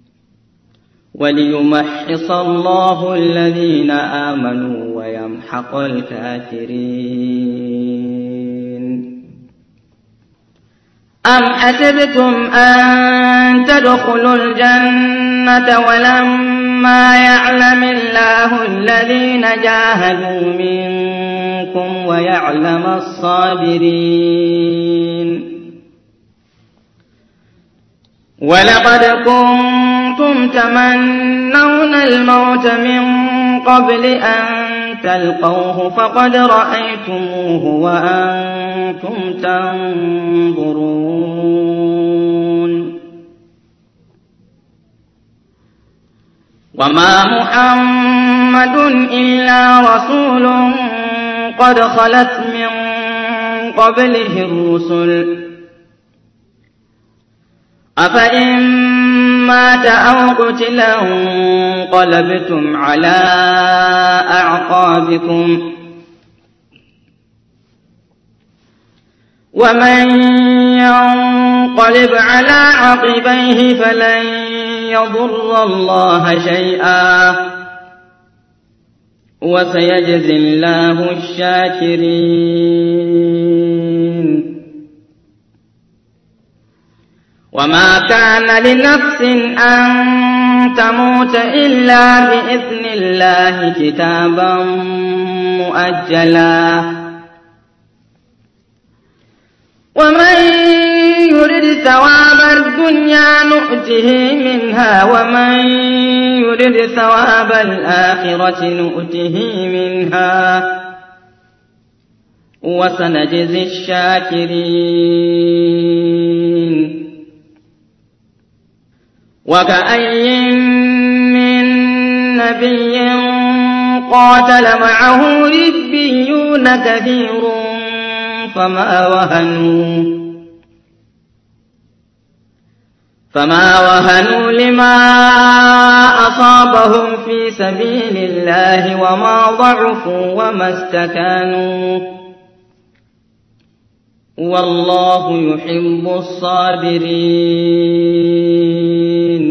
وليمحص الله الذين آمنوا ويمحق الكافرين أم حسبتم أن تدخلوا الجنة ولما يعلم الله الذين جاهدوا منكم ويعلم الصابرين ولقد كنتم تمنون الموت من قبل أن تلقوه فقد رأيتموه وأنتم تنظرون وما محمد إلا رسول قد خلت من قبله الرسل أفإن مات أو قتل انقلبتم على أعقابكم ومن ينقلب على عقبيه فلن يضر الله شيئا وسيجزي الله الشاكرين وما كان لنفس أن تموت إلا بإذن الله كتابا مؤجلا ومن يرد ثواب الدنيا نؤته منها ومن يرد ثواب الآخرة نؤته منها وسنجزي الشاكرين. وكأي من نبي قاتل معه ربيون كثير فما وهنوا فما وهنوا لما أصابهم في سبيل الله وما ضعفوا وما استكانوا والله يحب الصابرين.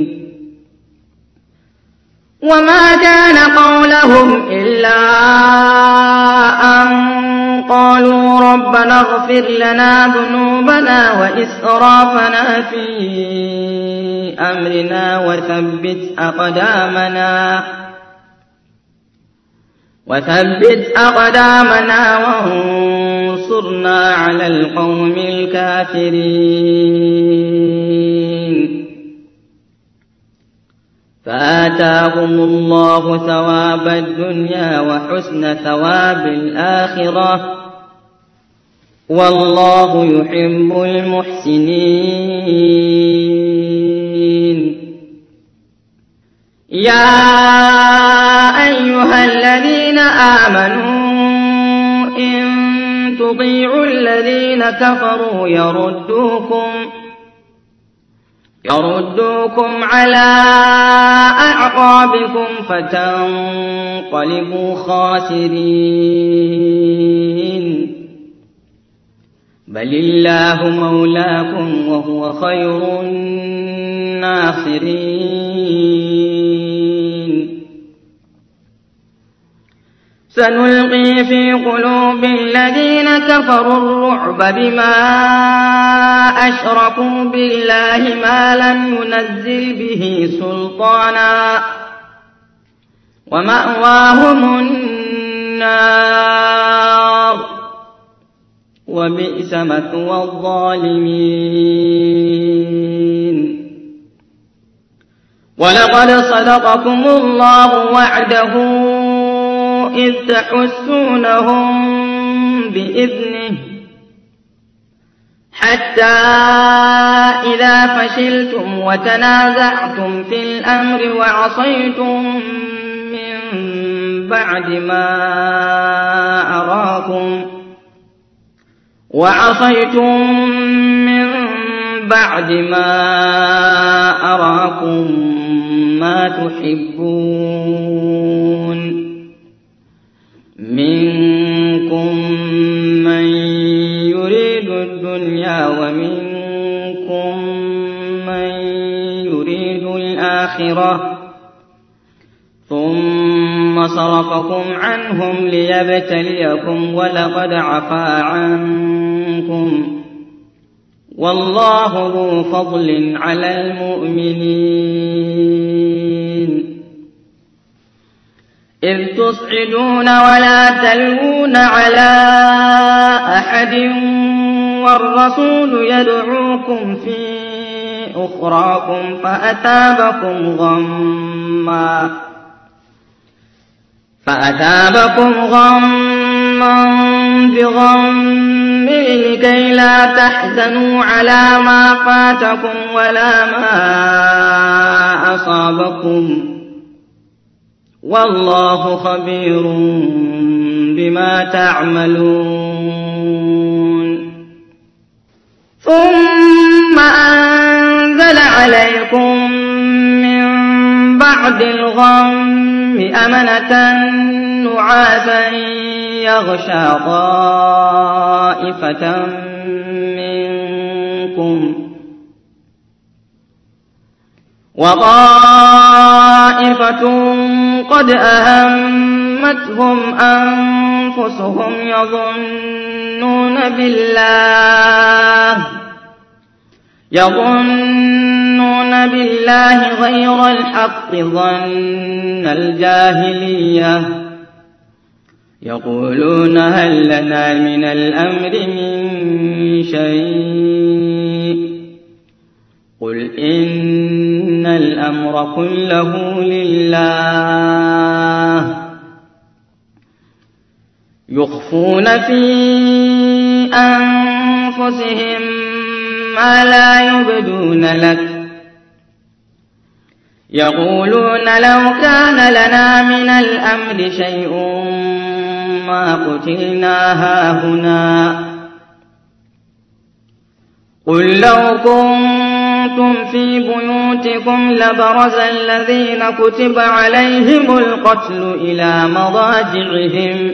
وما كان قولهم إلا أن قالوا ربنا اغفر لنا ذنوبنا وإسرافنا في أمرنا وثبت أقدامنا وثبت أقدامنا وانصرنا على القوم الكافرين. فآتاهم الله ثواب الدنيا وحسن ثواب الآخرة والله يحب المحسنين. يا أيها الذين آمنوا إن تطيعوا الذين كفروا يردوكم يردوكم على أعقابكم فتنقلبوا خاسرين. بل الله مولاكم وهو خير الناصرين. سنلقي في قلوب الذين كفروا الرعب بما أشركوا بالله ما لم ينزل به سلطانا ومأواهم النار وبئس مثوى الظالمين. ولقد صدقكم الله وعده إذ تحسونهم بإذنه حتى إذا فشلتم وتنازعتم في الأمر وعصيتم من بعد ما أراكم وعصيتم من بعد ما أراكم ما تحبون منكم من يريد الدنيا ومنكم من يريد الآخرة ثم صرفكم عنهم ليبتليكم ولقد عفا عنكم والله ذو فضل على المؤمنين. إذ تصعدون ولا تلوون على أحد والرسول يدعوكم في أخراكم فأثابكم غما فأثابكم غما بغم لكي لا تحزنوا على ما فاتكم ولا ما أصابكم والله خبير بما تعملون. ثم أنزل عليكم من بعد الغم أمنة نعاسا يغشى طائفة منكم وطائفة قد أهمتهم أنفسهم يظنون بالله يظنون بالله غير الحق ظن الجاهلية يقولون هل لنا من الأمر من شيء قل إن الأمر كله لله يخفون في أنفسهم ما لا يبدون لك يقولون لو كان لنا من الأمر شيء ما قتلنا هاهنا قل لو كنتم في بيوتكم لبرز الذين كتب عليهم القتل إلى مضاجعهم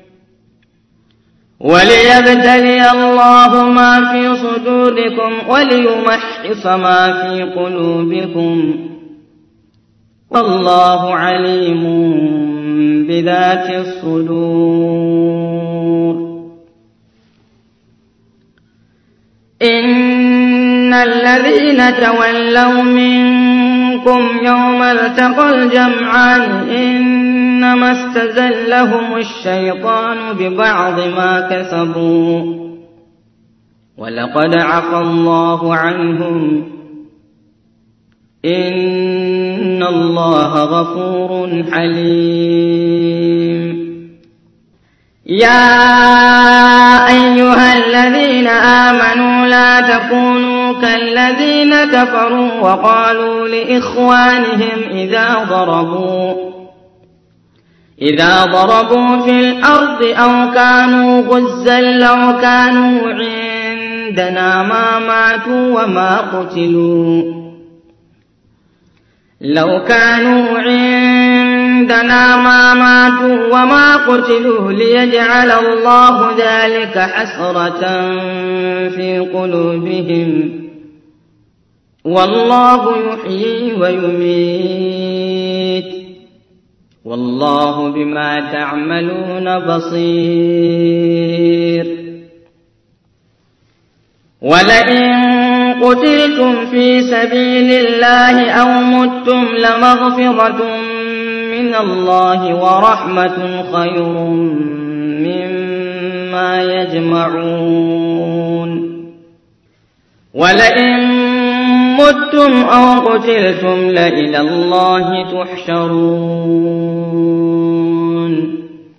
وليبتلي الله ما في صدوركم وليمحص ما في قلوبكم والله عليم بذات الصدور إن الذين تولوا منكم يوم التقى الجمعان إنما استزلهم الشيطان ببعض ما كسبوا ولقد عفى الله عنهم إن الله غفور حليم يا أيها الذين آمنوا لا تكونوا كالذين كفروا وقالوا لإخوانهم إذا ضربوا إذا ضربوا في الأرض أو كانوا غزا لو كانوا عندنا ما ماتوا وما قتلوا لو كانوا عندنا ما ماتوا وما قتلوا ليجعل الله ذلك حسرة في قلوبهم والله يحيي ويميت والله بما تعملون بصير ولئن قتلتم في سبيل الله أو متم لمغفرة من الله ورحمة خير مما يجمعون ولئن متم أو قتلتم لإلى الله تحشرون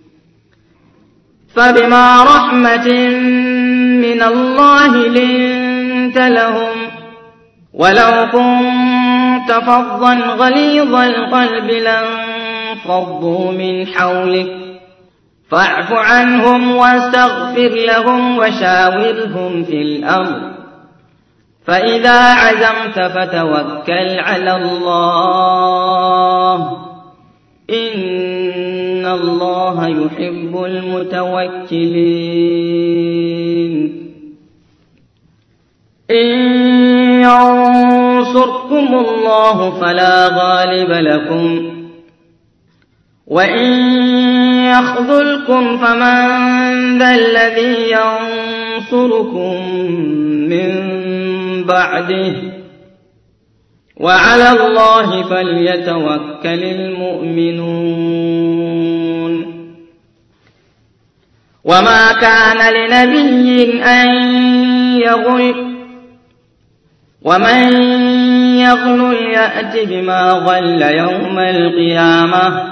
فبما رحمة من الله لنت لهم ولو كنت فظا غليظ القلب لانفضوا من حولك فاعف عنهم واستغفر لهم وشاورهم في الأمر فإذا عزمت فتوكل على الله إن الله يحب المتوكلين إن ينصركم الله فلا غالب لكم وإن يخذلكم فمن ذا الذي ينصركم من بعده وعلى الله فليتوكل المؤمنون وما كان لنبي أن يغل ومن يغل يأت بما غل يوم القيامة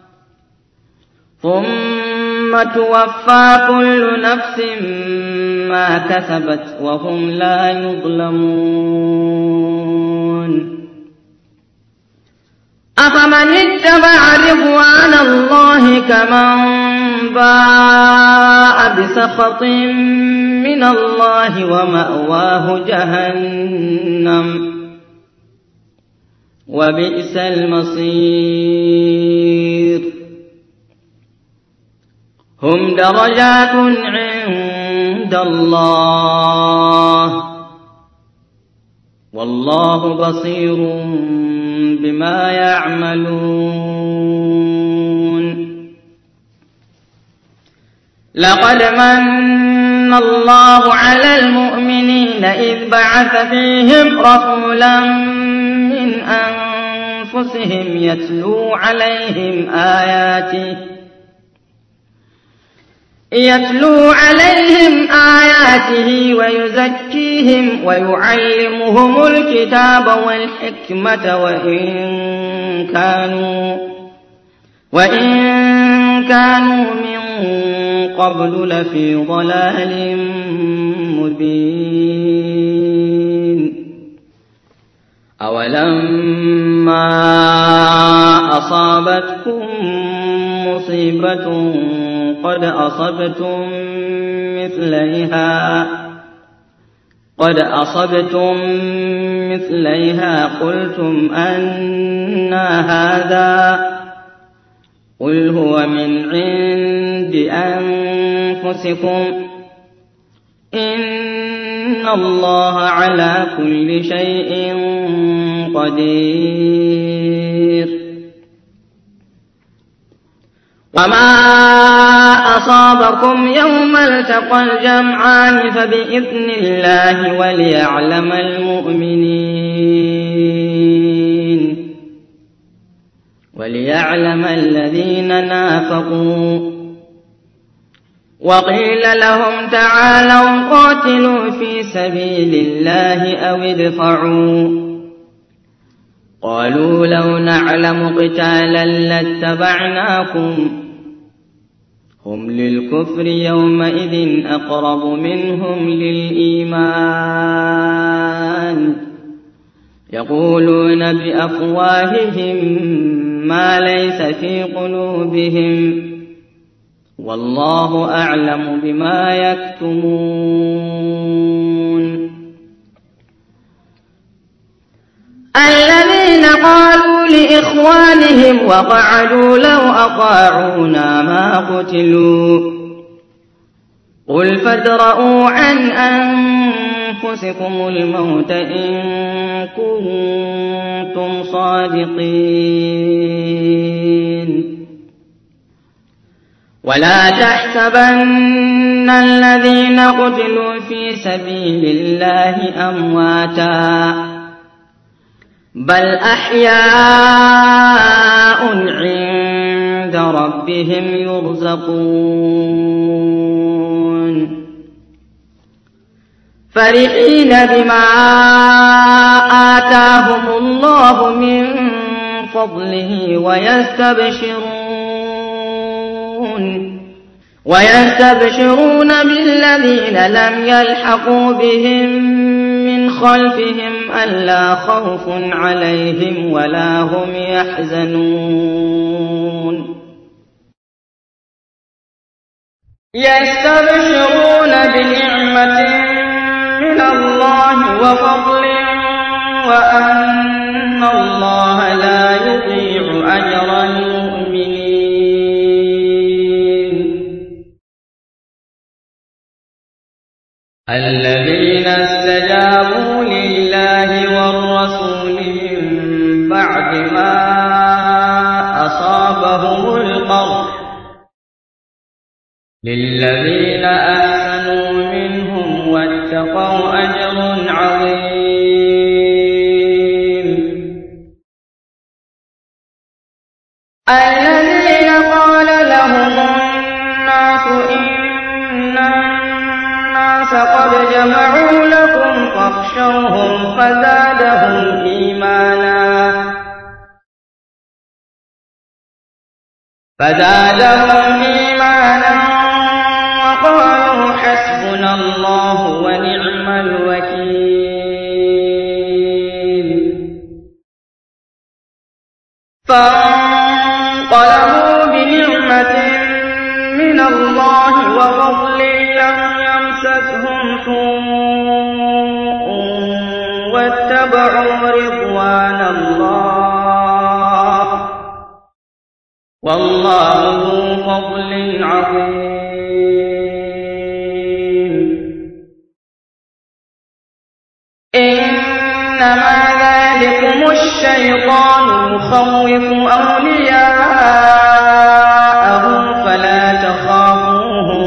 ثم توفى كل نفس ما كسبت وهم لا يظلمون أفمن اتبع رضوان الله كمن باء بسخط من الله ومأواه جهنم وبئس المصير هم درجات عند الله والله بصير بما يعملون لقد من الله على المؤمنين إذ بعث فيهم رسولا من أنفسهم يتلو عليهم آياته يتلو عليهم آياته ويزكيهم ويعلمهم الكتاب والحكمة وإن كانوا وإن كانوا من قبل لفي ضلال مبين أولما أصابتكم مصيبة قد أصبتم مثليها قد أصبتم مثليها قلتم أنى هذا قل هو من عند أنفسكم إن الله على كل شيء قدير وما أصابكم يوم التقى الجمعان فبإذن الله وليعلم المؤمنين وليعلم الذين نافقوا وقيل لهم تعالوا قاتلوا في سبيل الله أو ادفعوا قالوا لو نعلم قتالا لاتبعناكم هم للكفر يومئذ أقرب منهم للإيمان يقولون بأفواههم ما ليس في قلوبهم والله أعلم بما يكتمون الذين قالوا لإخوانهم وقعدوا لو أطاعونا ما قتلوا قل فادرءوا عن أنفسكم الموت إن كنتم صادقين ولا تحسبن الذين قتلوا في سبيل الله أمواتا بل أحياء عند ربهم يرزقون فرحين بما آتاهم الله من فضله ويستبشرون ويستبشرون بالذين لم يلحقوا بهم من خلفهم ألا خوف عليهم ولا هم يحزنون يستبشرون بنعمة من الله وفضل وأن الله لا يضيع أجر المؤمنين الذين استجابوا لله والرسول من بعد ما أصابهم القرح للذين أحسنوا منهم واتقوا أجر عظيم الذين قال لهم الناس إن الناس قد جمعوا لكم فاخشوهم فزادهم إيمانا فزادهم إيمانا وقالوا حسبنا الله ونعم الوكيل فانقلبوا بنعمة من الله وفضل لم يمسسهم سوء واتبعوا رضوان الله والله ذو فضل عظيم إنما ذلكم الشيطان يخوف أولياءه فلا تخافوهم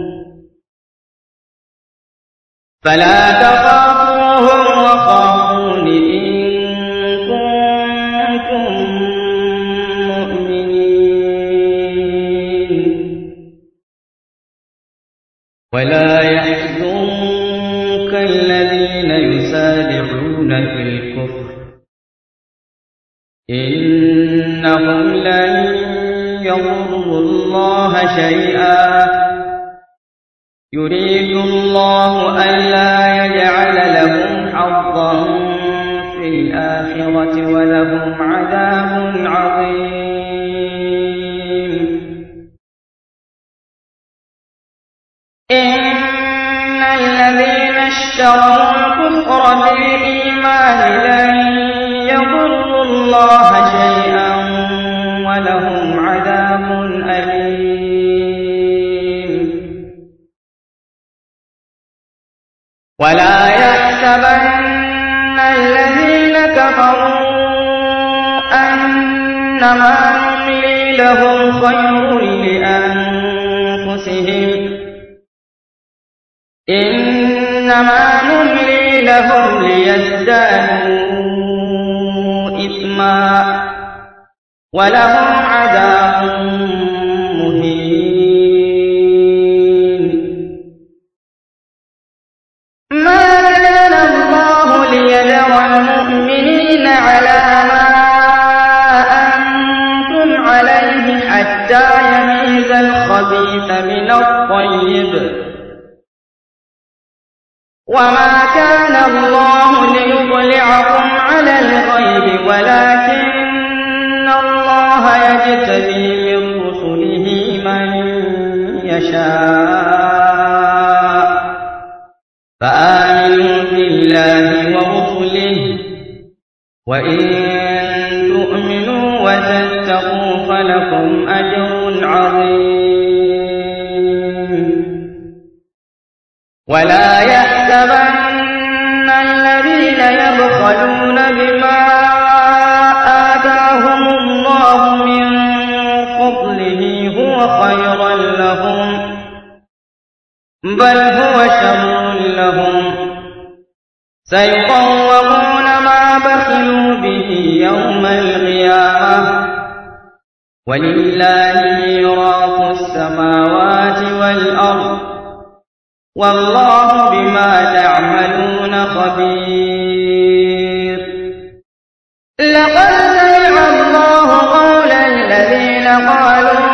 فلا تخافوهم وخافون إن كنتم مؤمنين إنهم لن يضروا الله شيئا يريد الله ألا يجعل لهم حظا في الآخرة ولهم عذاب عظيم إن الذين اشتروا الكفر بالإيمان لن يضروا الله شيئا ولهم عذاب أليم ولا يحسبن الذين كفروا أنما نملي لهم خير لأنفسهم إنما نملي لهم ليزدادوا إثما ولهم عذاب مهين ما كان الله ليذر المؤمنين على ما أنتم عليه حتى يميز الخبيث من الطيب وما كان الله ليطلعكم على الغيب ولكن الله يجتبي من رسله من يشاء فآمنوا بالله ورسله وإن تؤمنوا وتتقوا فلكم أجر عظيم ولا يحسبن الذين يبخلون بما آتاهم الله من فضله هو خيرا لهم بل هو شر لهم سيطوقون ما بخلوا به يوم القيامة ولله ميراث السماوات والأرض والله بما تعملون خبير لقد سمع الله قول الذين قالوا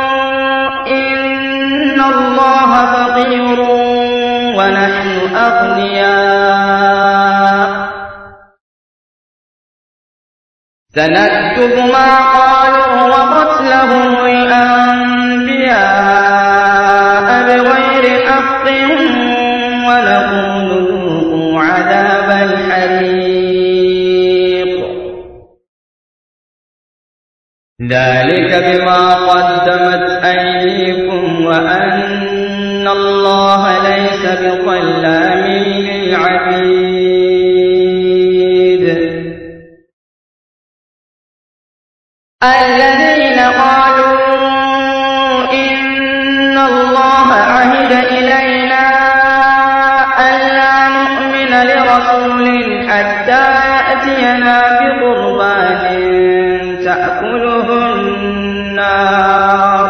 إن الله فقير ونحن أغنياء سنكتب ما قالوا وقتلهم الأنبياء بغير حق ونقول ذوقوا عذاب الحريق ذلك بما قدمت أيديكم وأن الله ليس بظلام للعبيد الذين قالوا إن الله عهد إلينا ألا نؤمن لرسول حتى يأتينا بقربان تأكله النار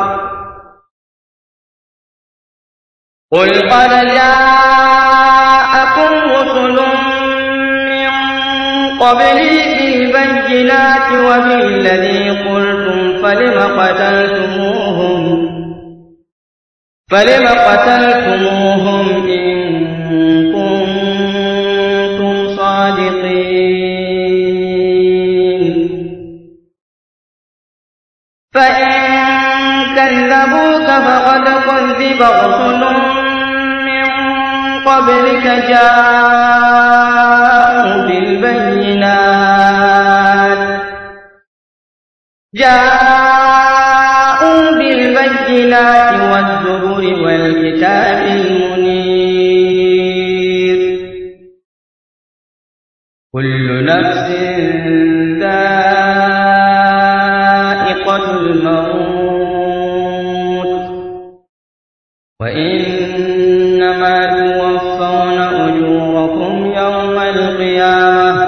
قل قد جاءكم رسل من قبلي بالبينات وبالذي قلتم فلم قتلتموهم فلم قتلتموهم إن كنتم صادقين فإن كذبوك فقد كذب رسل من قبلك جاءوا بالبينات جاءوا بالبينات والزبر والكتاب المنير كل نفس ذائقة الموت وإنما توفون أجوركم يوم القيامة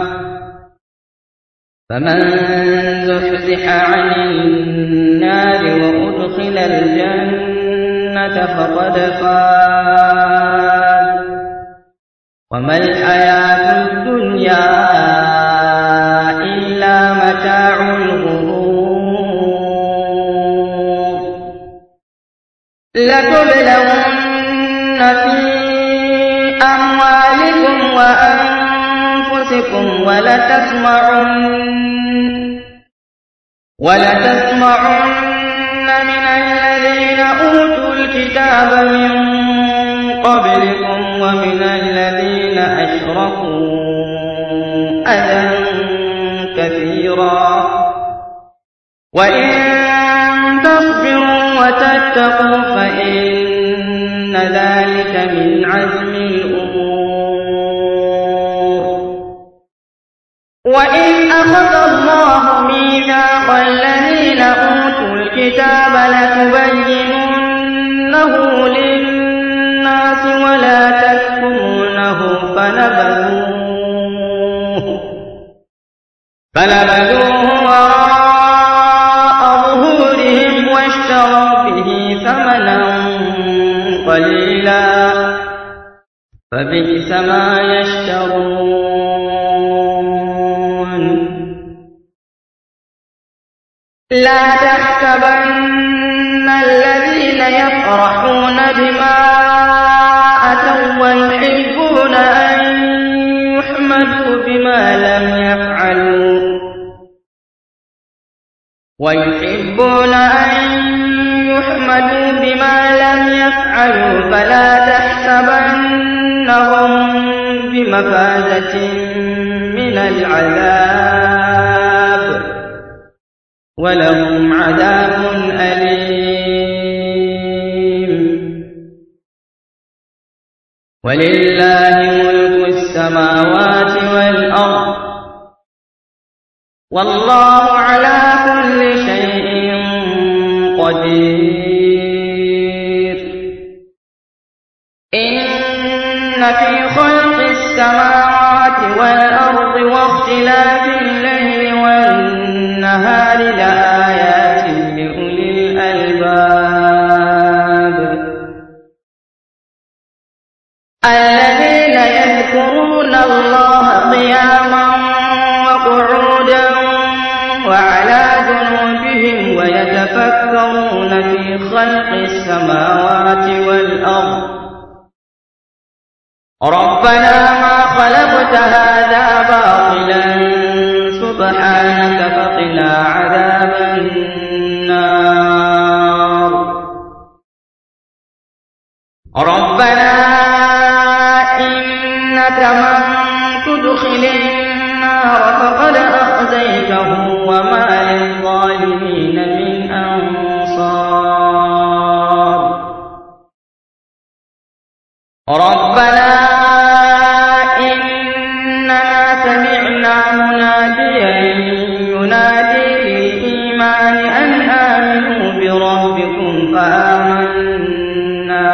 فمن زحزح عن النار وأدخل الجنة فقد فاز وما الحياة الدنيا إلا متاع الغرور لتبلغن في أموالكم وأنفسكم ولتسمعن ولتسمعن من الذين أوتوا الكتاب من قبلكم ومن الذين أشركوا أذى كثيرا وإن تصبروا وتتقوا فإن ذلك من عزم الأمور. وإذ أخذ الله ميثاق الذين أوتوا الكتاب لتبيننه للناس ولا تكتمونه فنبذوه فنبذوه وراء ظهورهم واشتروا به ثمنا قليلا فبئس ما يشترون. لا تحسبن الذين يفرحون بما أتوا ويحبون أن يحمدوا بما لم يفعلوا ويحبون أن يحمدوا بما لم يفعلوا فلا تحسبنهم بمفازة من العذاب ولهم عذاب أليم. ولله ملك السماوات والأرض والله على كل شيء قدير. إن في خلق السماوات والأرض واختلاف الليل والنهار لآيات لأولي الألباب الذين يذكرون الله قياما وقعودا وعلى جنوبهم ويتفكرون في خلق السماوات والأرض ربنا ما خلقت هذا باطلا سبحانك فقنا عذاب النار. ربنا إنك من تدخل النار فقد أخزيته وما للظالمين من أنصار. ربنا إننا سمعنا مناديا ينادي للإيمان أن آمنوا بربكم فآمنا.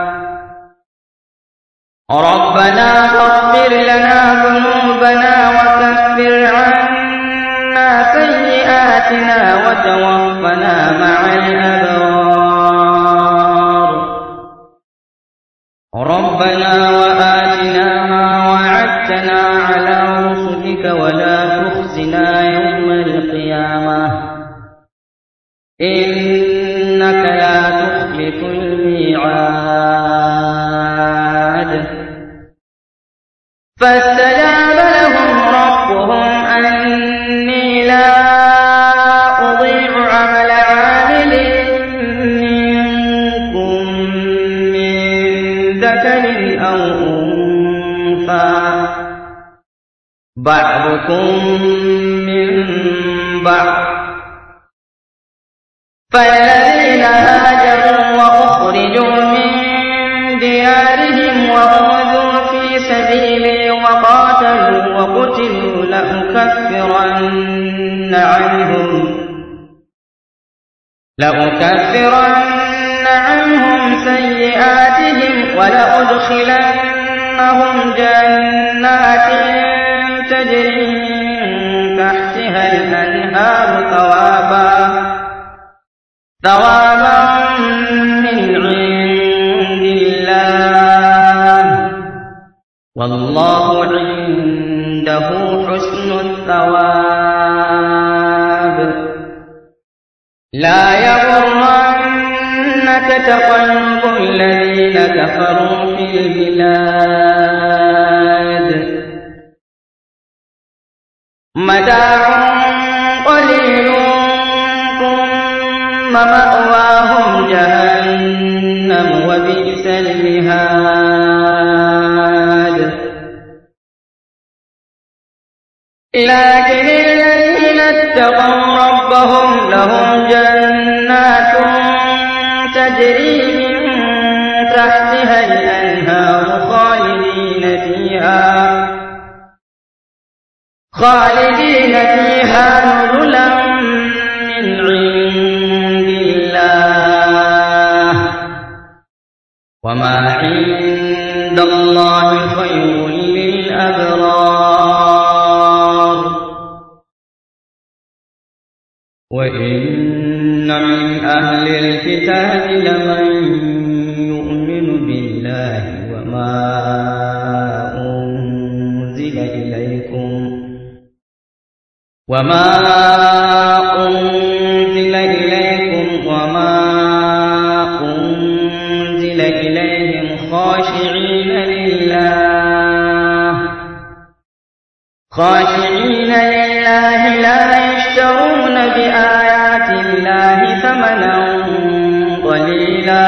ربنا فاغفر لنا ذنوبنا وكفر عنا سيئاتنا وتوفنا مع الأبرار. ربنا وآتنا ما وعدتنا على رسلك ولا تخزنا يوم القيامة إنك لا تخلف الميعاد. فاستجاب لهم ربهم أني لا أضيع عمل عامل منكم من ذكر أو أنثى بعضكم من بعض. فالذين هاجروا وأخرجوا من ديارهم وأوذوا في سبيلي وقاتلوا وقتلوا لأكفرن عنهم لأكفرن عنهم سيئاتهم ولأدخلنهم جنات تجري من تحتها الأنهار ثوابا ثوابا من عند الله والله عنده حسن الثواب. لا يغرنك تقلب الذين كفروا في البلاد متاع قليل ثم مأواهم جهنم وبئس المهاد لكن الذين اتقوا ربهم لهم جنات تجري من تحتها الأنهار خالدين فيها خالدين فيها نزلا من عند الله وما عند الله خير للأبرار وإن من أهل الكتاب لمن يؤمن بالله وما أنزل إليكم وما أنزل إليكم وما أنزل إليهم خاشعين لله خاشعين لله لا يشترون بآيات الله ثمنا قليلا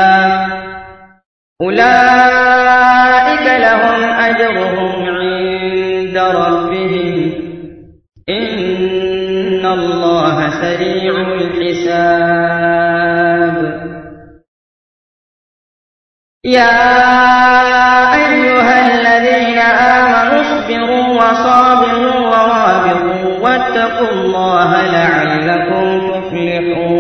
أولئك لهم أجرهم عند ربهم إن الله سريع الحساب يا أيها الذين آمنوا اصبروا وصابروا ورابطوا واتقوا الله لعلكم تفلحون